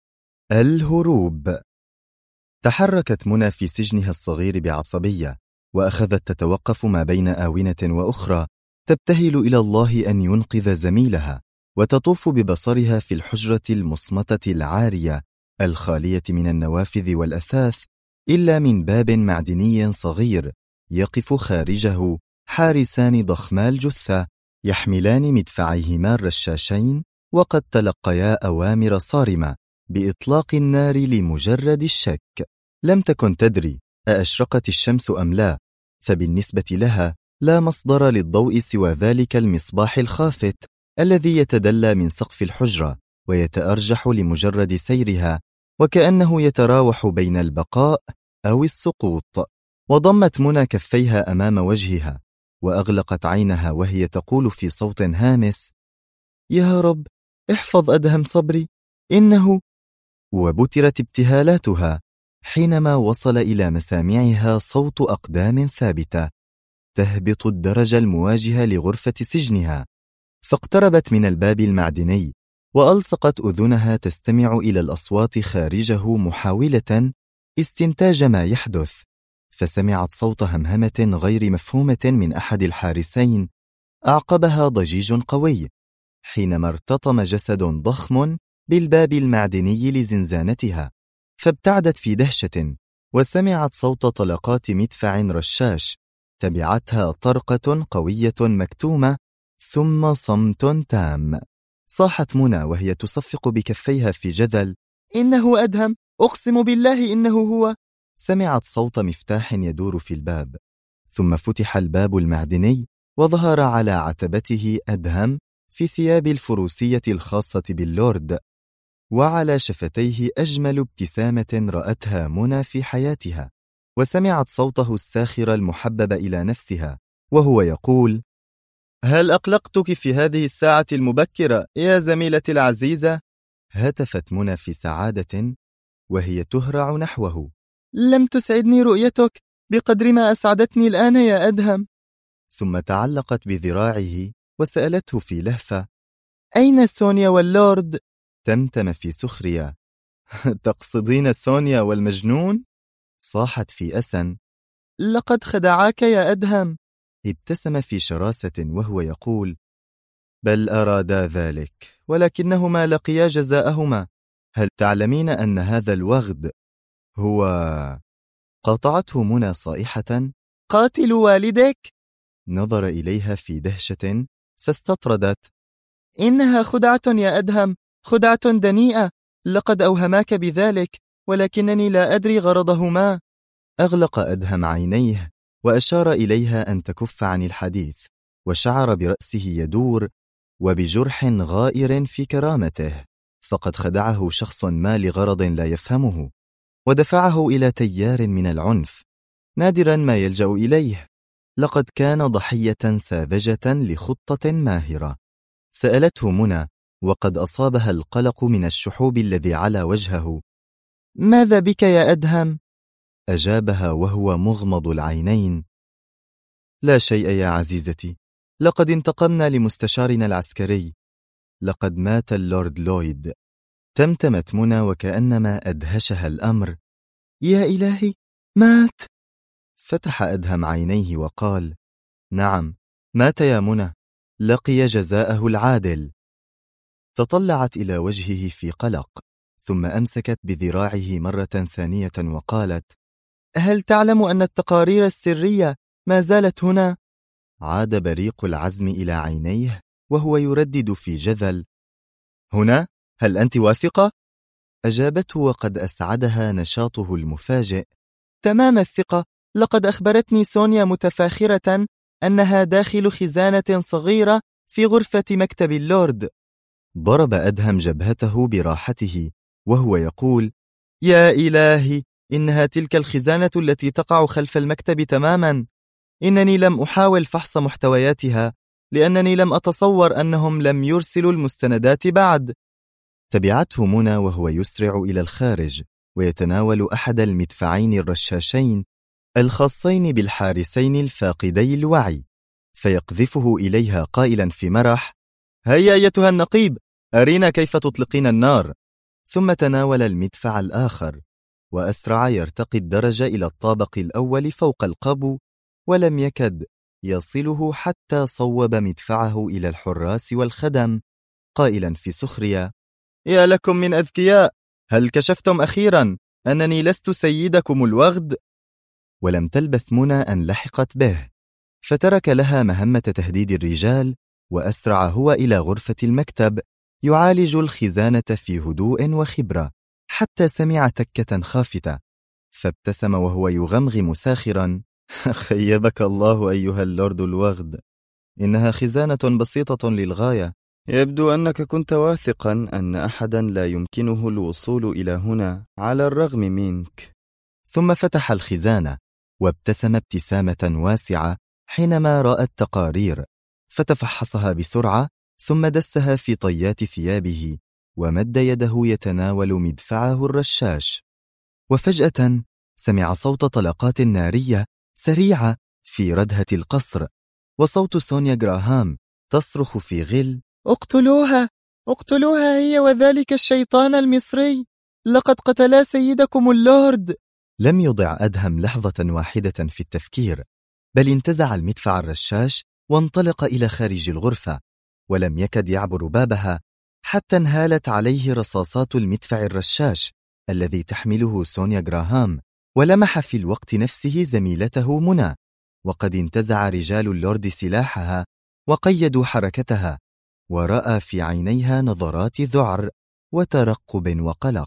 الهروب. تحركت منى في سجنها الصغير بعصبية، وأخذت تتوقف ما بين آونة وأخرى، تبتهل إلى الله أن ينقذ زميلها، وتطوف ببصرها في الحجرة المصمتة العارية الخالية من النوافذ والأثاث، إلا من باب معدني صغير يقف خارجه حارسان ضخما الجثة يحملان مدفعيهما الرشاشين، وقد تلقيا أوامر صارمة بإطلاق النار لمجرد الشك. لم تكن تدري أأشرقت الشمس أم لا، فبالنسبة لها لا مصدر للضوء سوى ذلك المصباح الخافت الذي يتدلى من سقف الحجرة ويتأرجح لمجرد سيرها، وكأنه يتراوح بين البقاء أو السقوط. وضمت منى كفيها أمام وجهها وأغلقت عينها وهي تقول في صوت هامس: يا رب احفظ أدهم صبري إنه. وبترت ابتهالاتها حينما وصل إلى مسامعها صوت أقدام ثابتة تهبط الدرج المواجهة لغرفة سجنها، فاقتربت من الباب المعدني وألصقت أذنها تستمع إلى الأصوات خارجه محاولة استنتاج ما يحدث، فسمعت صوت همهمة غير مفهومة من أحد الحارسين، أعقبها ضجيج قوي حينما ارتطم جسد ضخم بالباب المعدني لزنزانتها، فابتعدت في دهشة وسمعت صوت طلقات مدفع رشاش، تبعتها طرقة قوية مكتومة، ثم صمت تام. صاحت منى وهي تصفق بكفيها في جذل: إنه أدهم، أقسم بالله إنه هو. سمعت صوت مفتاح يدور في الباب، ثم فتح الباب المعدني وظهر على عتبته أدهم في ثياب الفروسية الخاصة باللورد، وعلى شفتيه أجمل ابتسامة رأتها منى في حياتها، وسمعت صوته الساخر المحبب إلى نفسها وهو يقول: هل أقلقتك في هذه الساعة المبكرة يا زميلتي العزيزة؟ هتفت منى في سعادة وهي تهرع نحوه: لم تسعدني رؤيتك بقدر ما أسعدتني الآن يا أدهم. ثم تعلقت بذراعه وسألته في لهفة: أين سونيا واللورد؟ تمتم في سخرية: تقصدين سونيا والمجنون؟ صاحت في أسن: لقد خدعاك يا أدهم. ابتسم في شراسة وهو يقول: بل أرادا ذلك، ولكنهما لقيا جزاءهما. هل تعلمين أن هذا الوغد هو... قاطعته منى صائحة: قاتل والدك؟ نظر إليها في دهشة فاستطردت: إنها خدعة يا أدهم، خدعة دنيئة، لقد أوهماك بذلك، ولكنني لا أدري غرضهما. أغلق أدهم عينيه وأشار إليها أن تكف عن الحديث، وشعر برأسه يدور وبجرح غائر في كرامته، فقد خدعه شخص ما لغرض لا يفهمه، ودفعه إلى تيار من العنف نادرا ما يلجأ إليه. لقد كان ضحية ساذجة لخطة ماهرة. سألته منى وقد أصابها القلق من الشحوب الذي على وجهه: ماذا بك يا أدهم؟ أجابها وهو مغمض العينين: لا شيء يا عزيزتي، لقد انتقمنا لمستشارنا العسكري، لقد مات اللورد لويد. تمتمت منى وكأنما أدهشها الأمر: يا إلهي، مات؟ فتح أدهم عينيه وقال: نعم، مات يا منى، لقي جزاءه العادل. تطلعت إلى وجهه في قلق، ثم أمسكت بذراعه مرة ثانية وقالت: هل تعلم أن التقارير السرية ما زالت هنا؟ عاد بريق العزم إلى عينيه وهو يردد في جذل: هنا؟ هل أنت واثقة؟ أجابته وقد أسعدها نشاطه المفاجئ: تمام الثقة، لقد أخبرتني سونيا متفاخرة أنها داخل خزانة صغيرة في غرفة مكتب اللورد. ضرب أدهم جبهته براحته وهو يقول: يا إلهي، إنها تلك الخزانة التي تقع خلف المكتب تماما. إنني لم أحاول فحص محتوياتها لأنني لم أتصور أنهم لم يرسلوا المستندات بعد. تبعته منى وهو يسرع إلى الخارج ويتناول أحد المدفعين الرشاشين الخاصين بالحارسين الفاقدي الوعي، فيقذفه إليها قائلا في مرح: هيا أيتها النقيب، أرينا كيف تطلقين النار. ثم تناول المدفع الآخر وأسرع يرتقي الدرج إلى الطابق الأول فوق القبو، ولم يكد يصله حتى صوب مدفعه إلى الحراس والخدم قائلا في سخرية: يا لكم من أذكياء، هل كشفتم أخيرا أنني لست سيدكم الوغد؟ ولم تلبث منى أن لحقت به، فترك لها مهمة تهديد الرجال وأسرع هو إلى غرفة المكتب يعالج الخزانة في هدوء وخبرة، حتى سمع تكة خافتة، فابتسم وهو يغمغم ساخرا: خيبك الله أيها اللورد الوغد، إنها خزانة بسيطة للغاية. يبدو أنك كنت واثقا أن أحدا لا يمكنه الوصول إلى هنا على الرغم منك. ثم فتح الخزانة وابتسم ابتسامة واسعة حينما رأى التقارير، فتفحصها بسرعة ثم دسها في طيات ثيابه ومد يده يتناول مدفعه الرشاش. وفجأة سمع صوت طلقات نارية سريعة في ردهة القصر، وصوت سونيا غراهام تصرخ في غل: اقتلوها! اقتلوها هي وذلك الشيطان المصري! لقد قتلا سيدكم اللورد! لم يضع أدهم لحظة واحدة في التفكير، بل انتزع المدفع الرشاش وانطلق إلى خارج الغرفة، ولم يكد يعبر بابها حتى انهالت عليه رصاصات المدفع الرشاش الذي تحمله سونيا غراهام، ولمح في الوقت نفسه زميلته منى، وقد انتزع رجال اللورد سلاحها وقيدوا حركتها، ورأى في عينيها نظرات ذعر وترقب وقلق،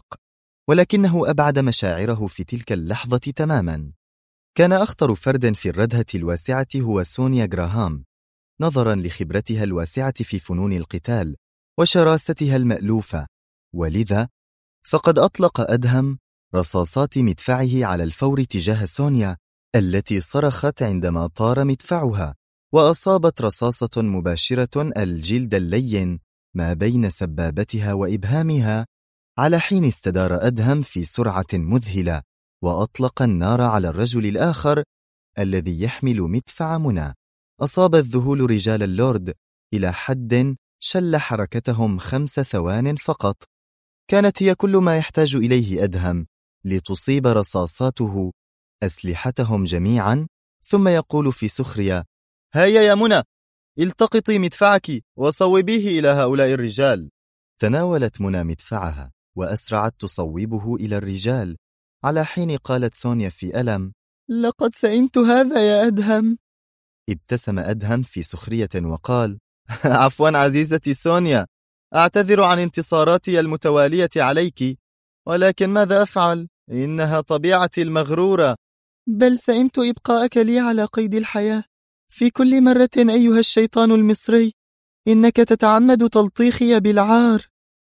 ولكنه أبعد مشاعره في تلك اللحظة تماما. كان أخطر فرد في الردهة الواسعة هو سونيا غراهام، نظرا لخبرتها الواسعة في فنون القتال وشراستها المألوفة، ولذا فقد أطلق أدهم رصاصات مدفعه على الفور تجاه سونيا التي صرخت عندما طار مدفعها، وأصابت رصاصة مباشرة الجلد اللين ما بين سبابتها وإبهامها، على حين استدار أدهم في سرعة مذهلة وأطلق النار على الرجل الآخر الذي يحمل مدفع منى. أصاب الذهول رجال اللورد إلى حد شل حركتهم 5 ثوان فقط، كانت هي كل ما يحتاج إليه أدهم لتصيب رصاصاته أسلحتهم جميعا، ثم يقول في سخرية: هيا يا منى، التقطي مدفعك وصوبيه إلى هؤلاء الرجال. تناولت منى مدفعها وأسرعت تصوبه إلى الرجال، على حين قالت سونيا في ألم: لقد سئمت هذا يا أدهم. ابتسم أدهم في سخرية وقال: عفوا عزيزتي سونيا، أعتذر عن انتصاراتي المتوالية عليك، ولكن ماذا أفعل؟ إنها طبيعتي المغرورة. بل سئمت إبقاءك لي على قيد الحياة في كل مرة أيها الشيطان المصري، إنك تتعمد تلطيخي بالعار.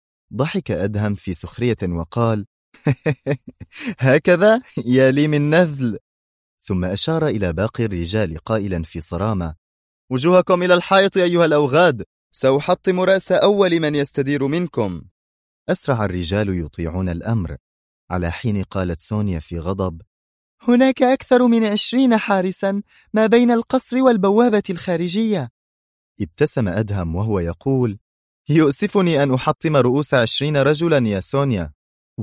ضحك أدهم في سخرية وقال: هكذا يا لي من نذل. ثم أشار إلى باقي الرجال قائلا في صرامة: وجوهكم إلى الحائط أيها الأوغاد، سأحطم رأس أول من يستدير منكم. أسرع الرجال يطيعون الأمر، على حين قالت سونيا في غضب: هناك أكثر من 20 حارسا ما بين القصر والبوابة الخارجية. ابتسم أدهم وهو يقول: يؤسفني أن أحطم رؤوس 20 رجلا يا سونيا.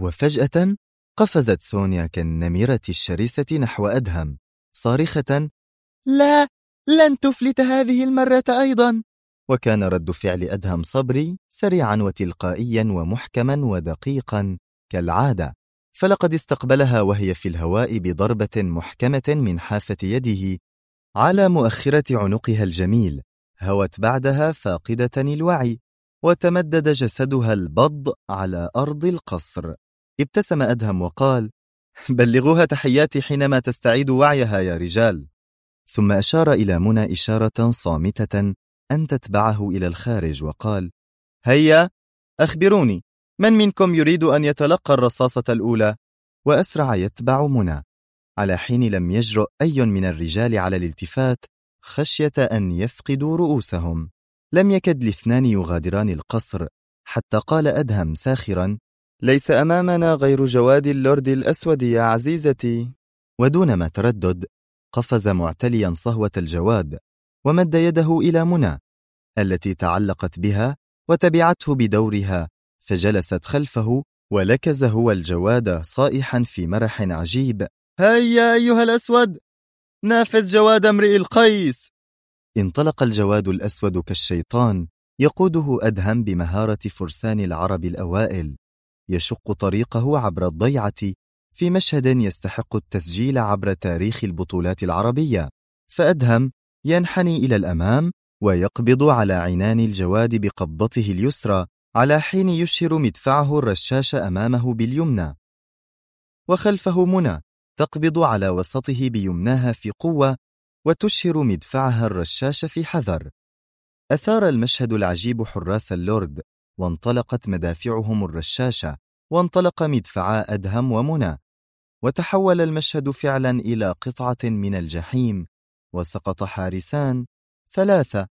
وفجأة قفزت سونيا كالنمرة الشرسة نحو أدهم صارخة: لا، لن تفلت هذه المرة أيضا. وكان رد فعل أدهم صبري سريعا وتلقائيا ومحكما ودقيقا كالعادة، فلقد استقبلها وهي في الهواء بضربة محكمة من حافة يده على مؤخرة عنقها الجميل، هوت بعدها فاقدة الوعي، وتمدد جسدها البض على أرض القصر. ابتسم أدهم وقال: بلغوها تحياتي حينما تستعيد وعيها يا رجال. ثم أشار إلى منى إشارة صامتة أن تتبعه إلى الخارج، وقال: هيا أخبروني، من منكم يريد أن يتلقى الرصاصة الأولى؟ وأسرع يتبع منى، على حين لم يجرؤ أي من الرجال على الالتفات خشية أن يفقدوا رؤوسهم. لم يكد الاثنان يغادران القصر حتى قال أدهم ساخرا: ليس أمامنا غير جواد اللورد الأسود يا عزيزتي. ودون ما تردد قفز معتليا صهوة الجواد ومد يده إلى منى التي تعلقت بها وتبعته بدورها، فجلست خلفه ولكز هو الجواد صائحا في مرح عجيب: هيا أيها الأسود، نافس جواد امرئ القيس. انطلق الجواد الأسود كالشيطان يقوده أدهم بمهارة فرسان العرب الأوائل، يشق طريقه عبر الضيعة في مشهد يستحق التسجيل عبر تاريخ البطولات العربية. فأدهم ينحني إلى الأمام ويقبض على عنان الجواد بقبضته اليسرى، على حين يشهر مدفعه الرشاش أمامه باليمنى، وخلفه منى تقبض على وسطه بيمناها في قوة وتشهر مدفعها الرشاش في حذر. أثار المشهد العجيب حراس اللورد، وانطلقت مدافعهم الرشاشة، وانطلق مدفعا أدهم ومنى، وتحول المشهد فعلا إلى قطعة من الجحيم، وسقط حارسان 3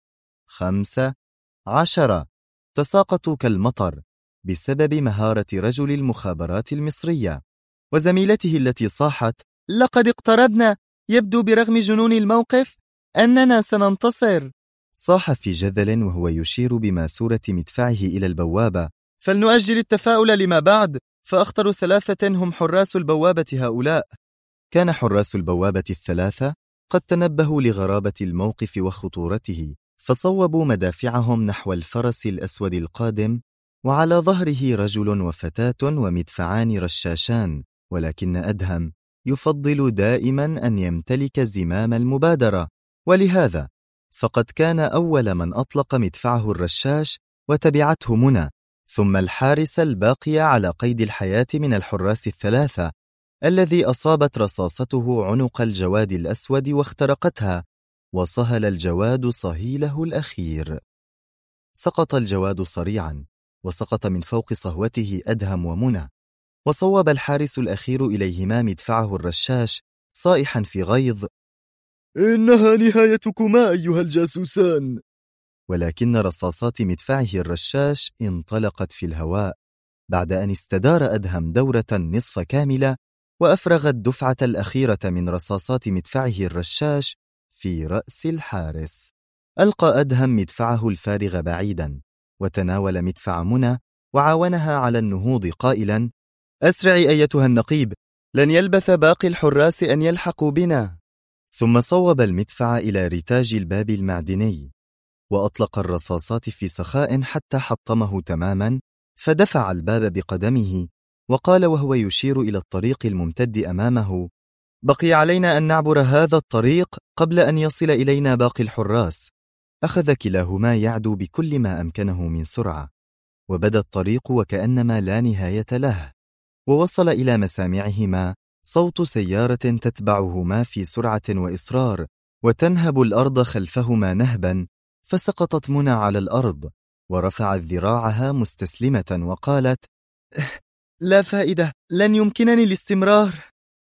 5 10 تساقطوا كالمطر بسبب مهارة رجل المخابرات المصرية، وزميلته التي صاحت: لقد اقتربنا، يبدو برغم جنون الموقف أننا سننتصر. صاح في جذل وهو يشير بماسورة مدفعه إلى البوابة: فلنؤجل التفاؤل لما بعد، فأخطر 3 هم حراس البوابة هؤلاء. كان حراس البوابة 3 قد تنبهوا لغرابة الموقف وخطورته، فصوبوا مدافعهم نحو الفرس الأسود القادم، وعلى ظهره رجل وفتاة ومدفعان رشاشان، ولكن أدهم يفضل دائما أن يمتلك زمام المبادرة، ولهذا فقد كان أول من أطلق مدفعه الرشاش، وتبعته منى، ثم الحارس الباقي على قيد الحياة من الحراس 3 الذي أصابت رصاصته عنق الجواد الأسود واخترقتها، وصهل الجواد صهيله الأخير. سقط الجواد صريعا، وسقط من فوق صهوته أدهم ومنى، وصوب الحارس الأخير إليهما مدفعه الرشاش صائحا في غيظ: إنها نهايتكما أيها الجاسوسان. ولكن رصاصات مدفعه الرشاش انطلقت في الهواء بعد أن استدار أدهم دورة نصف كاملة، وأفرغ الدفعة الأخيرة من رصاصات مدفعه الرشاش في رأس الحارس. ألقى أدهم مدفعه الفارغ بعيدا، وتناول مدفع منى وعاونها على النهوض قائلا: أسرعي أيتها النقيب، لن يلبث باقي الحراس أن يلحقوا بنا. ثم صوب المدفع إلى رتاج الباب المعدني، وأطلق الرصاصات في سخاء حتى حطمه تماما، فدفع الباب بقدمه، وقال وهو يشير إلى الطريق الممتد أمامه: بقي علينا أن نعبر هذا الطريق قبل أن يصل إلينا باقي الحراس. أخذ كلاهما يعدو بكل ما أمكنه من سرعة، وبدا الطريق وكأنما لا نهاية له، ووصل إلى مسامعهما صوت سيارة تتبعهما في سرعة وإصرار، وتنهب الأرض خلفهما نهبا، فسقطت منى على الأرض، ورفعت ذراعها مستسلمة وقالت: لا فائدة، لن يمكنني الاستمرار.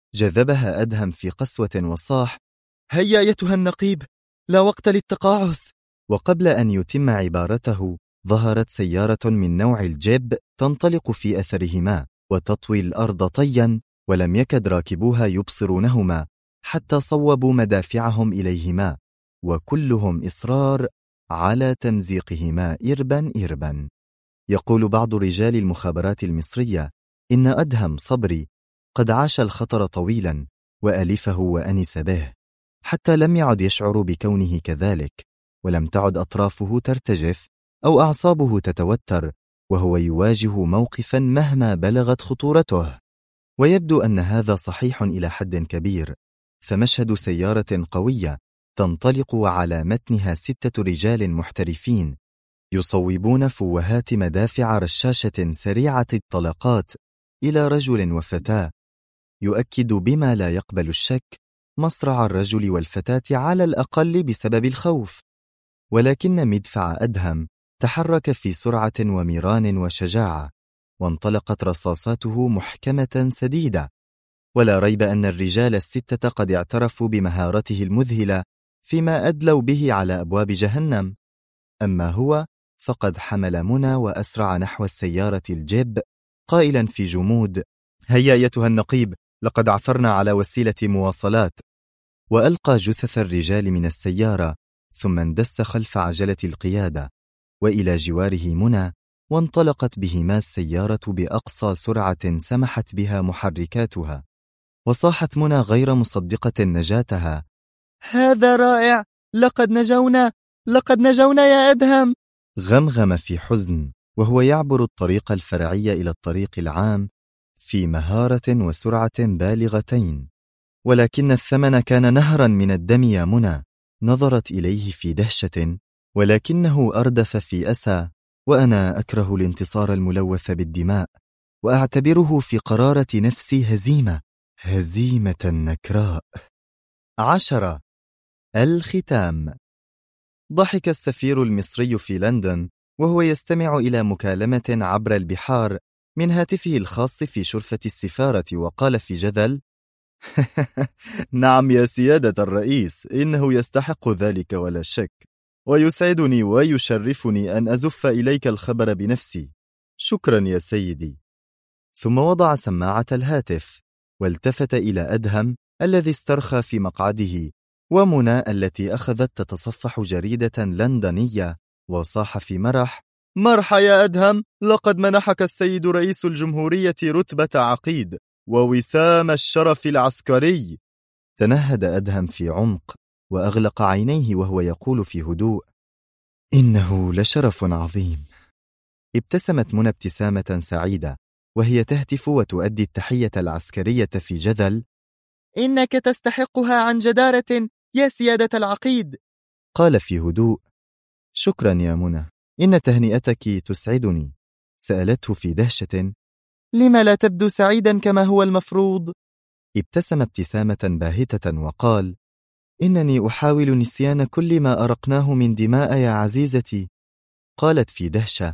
جذبها أدهم في قسوة وصاح: هيا أيتها النقيب، لا وقت للتقاعس. وقبل أن يتم عبارته ظهرت سيارة من نوع الجيب تنطلق في أثرهما وتطوي الأرض طيا، ولم يكد راكبوها يبصرونهما حتى صوبوا مدافعهم إليهما، وكلهم إصرار على تمزيقهما إربا إربا. يقول بعض رجال المخابرات المصرية إن أدهم صبري قد عاش الخطر طويلا وألفه وأنس به، حتى لم يعد يشعر بكونه كذلك، ولم تعد أطرافه ترتجف أو أعصابه تتوتر وهو يواجه موقفا مهما بلغت خطورته. ويبدو أن هذا صحيح إلى حد كبير، فمشهد سيارة قوية تنطلق على متنها 6 رجال محترفين يصوبون فوهات مدافع رشاشة سريعة الطلقات إلى رجل وفتاة، يؤكد بما لا يقبل الشك مصرع الرجل والفتاة على الأقل بسبب الخوف. ولكن مدفع أدهم تحرك في سرعة وميران وشجاعة، وانطلقت رصاصاته محكمة سديدة، ولا ريب أن الرجال ال6 قد اعترفوا بمهارته المذهلة فيما أدلوا به على أبواب جهنم. أما هو فقد حمل منى وأسرع نحو السيارة الجيب قائلا في جمود: هيا أيتها النقيب، لقد عثرنا على وسيلة مواصلات. وألقى جثث الرجال من السيارة، ثم اندس خلف عجلة القيادة وإلى جواره منى، وانطلقت بهما السيارة بأقصى سرعة سمحت بها محركاتها. وصاحت منى غير مصدقة نجاتها: هذا رائع، لقد نجونا، لقد نجونا يا أدهم. غمغم في حزن وهو يعبر الطريق الفرعي إلى الطريق العام في مهارة وسرعة بالغتين، ولكن الثمن كان نهرا من الدم يا منى. نظرت إليه في دهشة، ولكنه أردف في أسى: وأنا أكره الانتصار الملوث بالدماء، وأعتبره في قرارة نفسي هزيمة، هزيمة نكراء. 10. الختام. ضحك السفير المصري في لندن وهو يستمع إلى مكالمة عبر البحار من هاتفه الخاص في شرفة السفارة، وقال في جذل: نعم يا سيادة الرئيس، إنه يستحق ذلك ولا شك، ويسعدني ويشرفني أن أزف إليك الخبر بنفسي. شكرا يا سيدي. ثم وضع سماعة الهاتف والتفت إلى أدهم الذي استرخى في مقعده، ومنى التي أخذت تتصفح جريدة لندنية، وصاح في مرح: مرحى يا أدهم، لقد منحك السيد رئيس الجمهورية رتبة عقيد ووسام الشرف العسكري. تنهد أدهم في عمق وأغلق عينيه وهو يقول في هدوء: إنه لشرف عظيم. ابتسمت منى ابتسامة سعيدة وهي تهتف وتؤدي التحية العسكرية في جذل: إنك تستحقها عن جدارة يا سيادة العقيد. قال في هدوء: شكرا يا منى، إن تهنئتك تسعدني. سألته في دهشة: لما لا تبدو سعيدا كما هو المفروض؟ ابتسم ابتسامة باهتة وقال: إنني أحاول نسيان كل ما أرقناه من دماء يا عزيزتي. قالت في دهشة: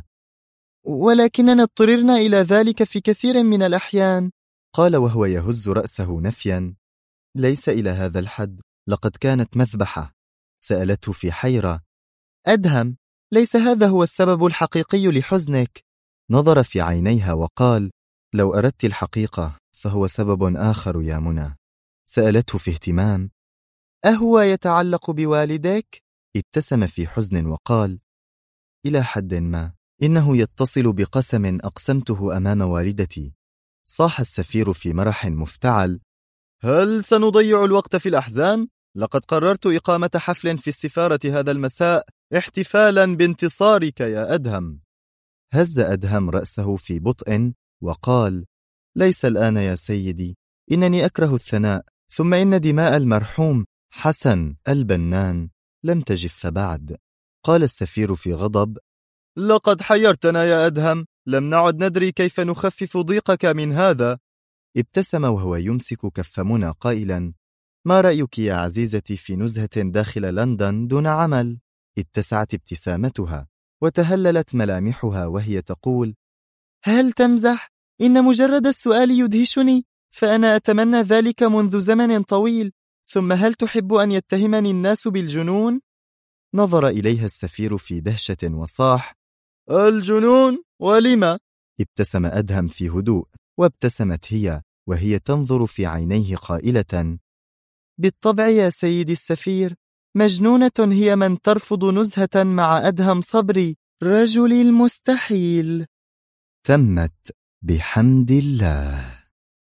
ولكننا اضطررنا إلى ذلك في كثير من الأحيان. قال وهو يهز رأسه نفيا: ليس إلى هذا الحد، لقد كانت مذبحة. سألته في حيرة: أدهم، ليس هذا هو السبب الحقيقي لحزنك؟ نظر في عينيها وقال: لو أردت الحقيقة فهو سبب آخر يا منى. سألته في اهتمام: أهو يتعلق بوالدك؟ ابتسم في حزن وقال: إلى حد ما، إنه يتصل بقسم أقسمته أمام والدتي. صاح السفير في مرح مفتعل: هل سنضيع الوقت في الأحزان؟ لقد قررت إقامة حفل في السفارة هذا المساء احتفالا بانتصارك يا أدهم. هز أدهم رأسه في بطء وقال: ليس الآن يا سيدي، إنني أكره الثناء، ثم إن دماء المرحوم حسن البنان لم تجف بعد. قال السفير في غضب: لقد حيرتنا يا أدهم، لم نعد ندري كيف نخفف ضيقك من هذا. ابتسم وهو يمسك كف منى قائلا: ما رأيك يا عزيزتي في نزهة داخل لندن دون عمل؟ اتسعت ابتسامتها وتهللت ملامحها وهي تقول: هل تمزح؟ إن مجرد السؤال يدهشني، فأنا أتمنى ذلك منذ زمن طويل. ثم هل تحب أن يتهمني الناس بالجنون؟ نظر إليها السفير في دهشة وصاح: الجنون؟ ولما؟ ابتسم أدهم في هدوء، وابتسمت هي وهي تنظر في عينيه قائلة: بالطبع يا سيدي السفير، مجنونة هي من ترفض نزهة مع أدهم صبري رجل المستحيل. تمت بحمد الله.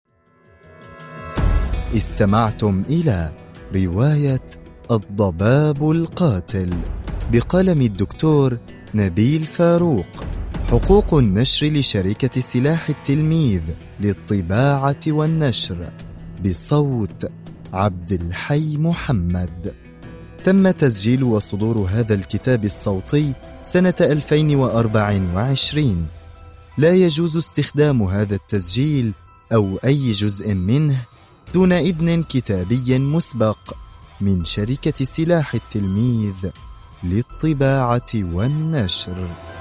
استمعتم إلى رواية الضباب القاتل بقلم الدكتور نبيل فاروق، حقوق النشر لشركة سلاح التلميذ للطباعة والنشر، بصوت عبد الحي محمد. تم تسجيل وصدور هذا الكتاب الصوتي سنة 2024. لا يجوز استخدام هذا التسجيل أو أي جزء منه دون إذن كتابي مسبق من شركة سلاح التلميذ للطباعة والنشر.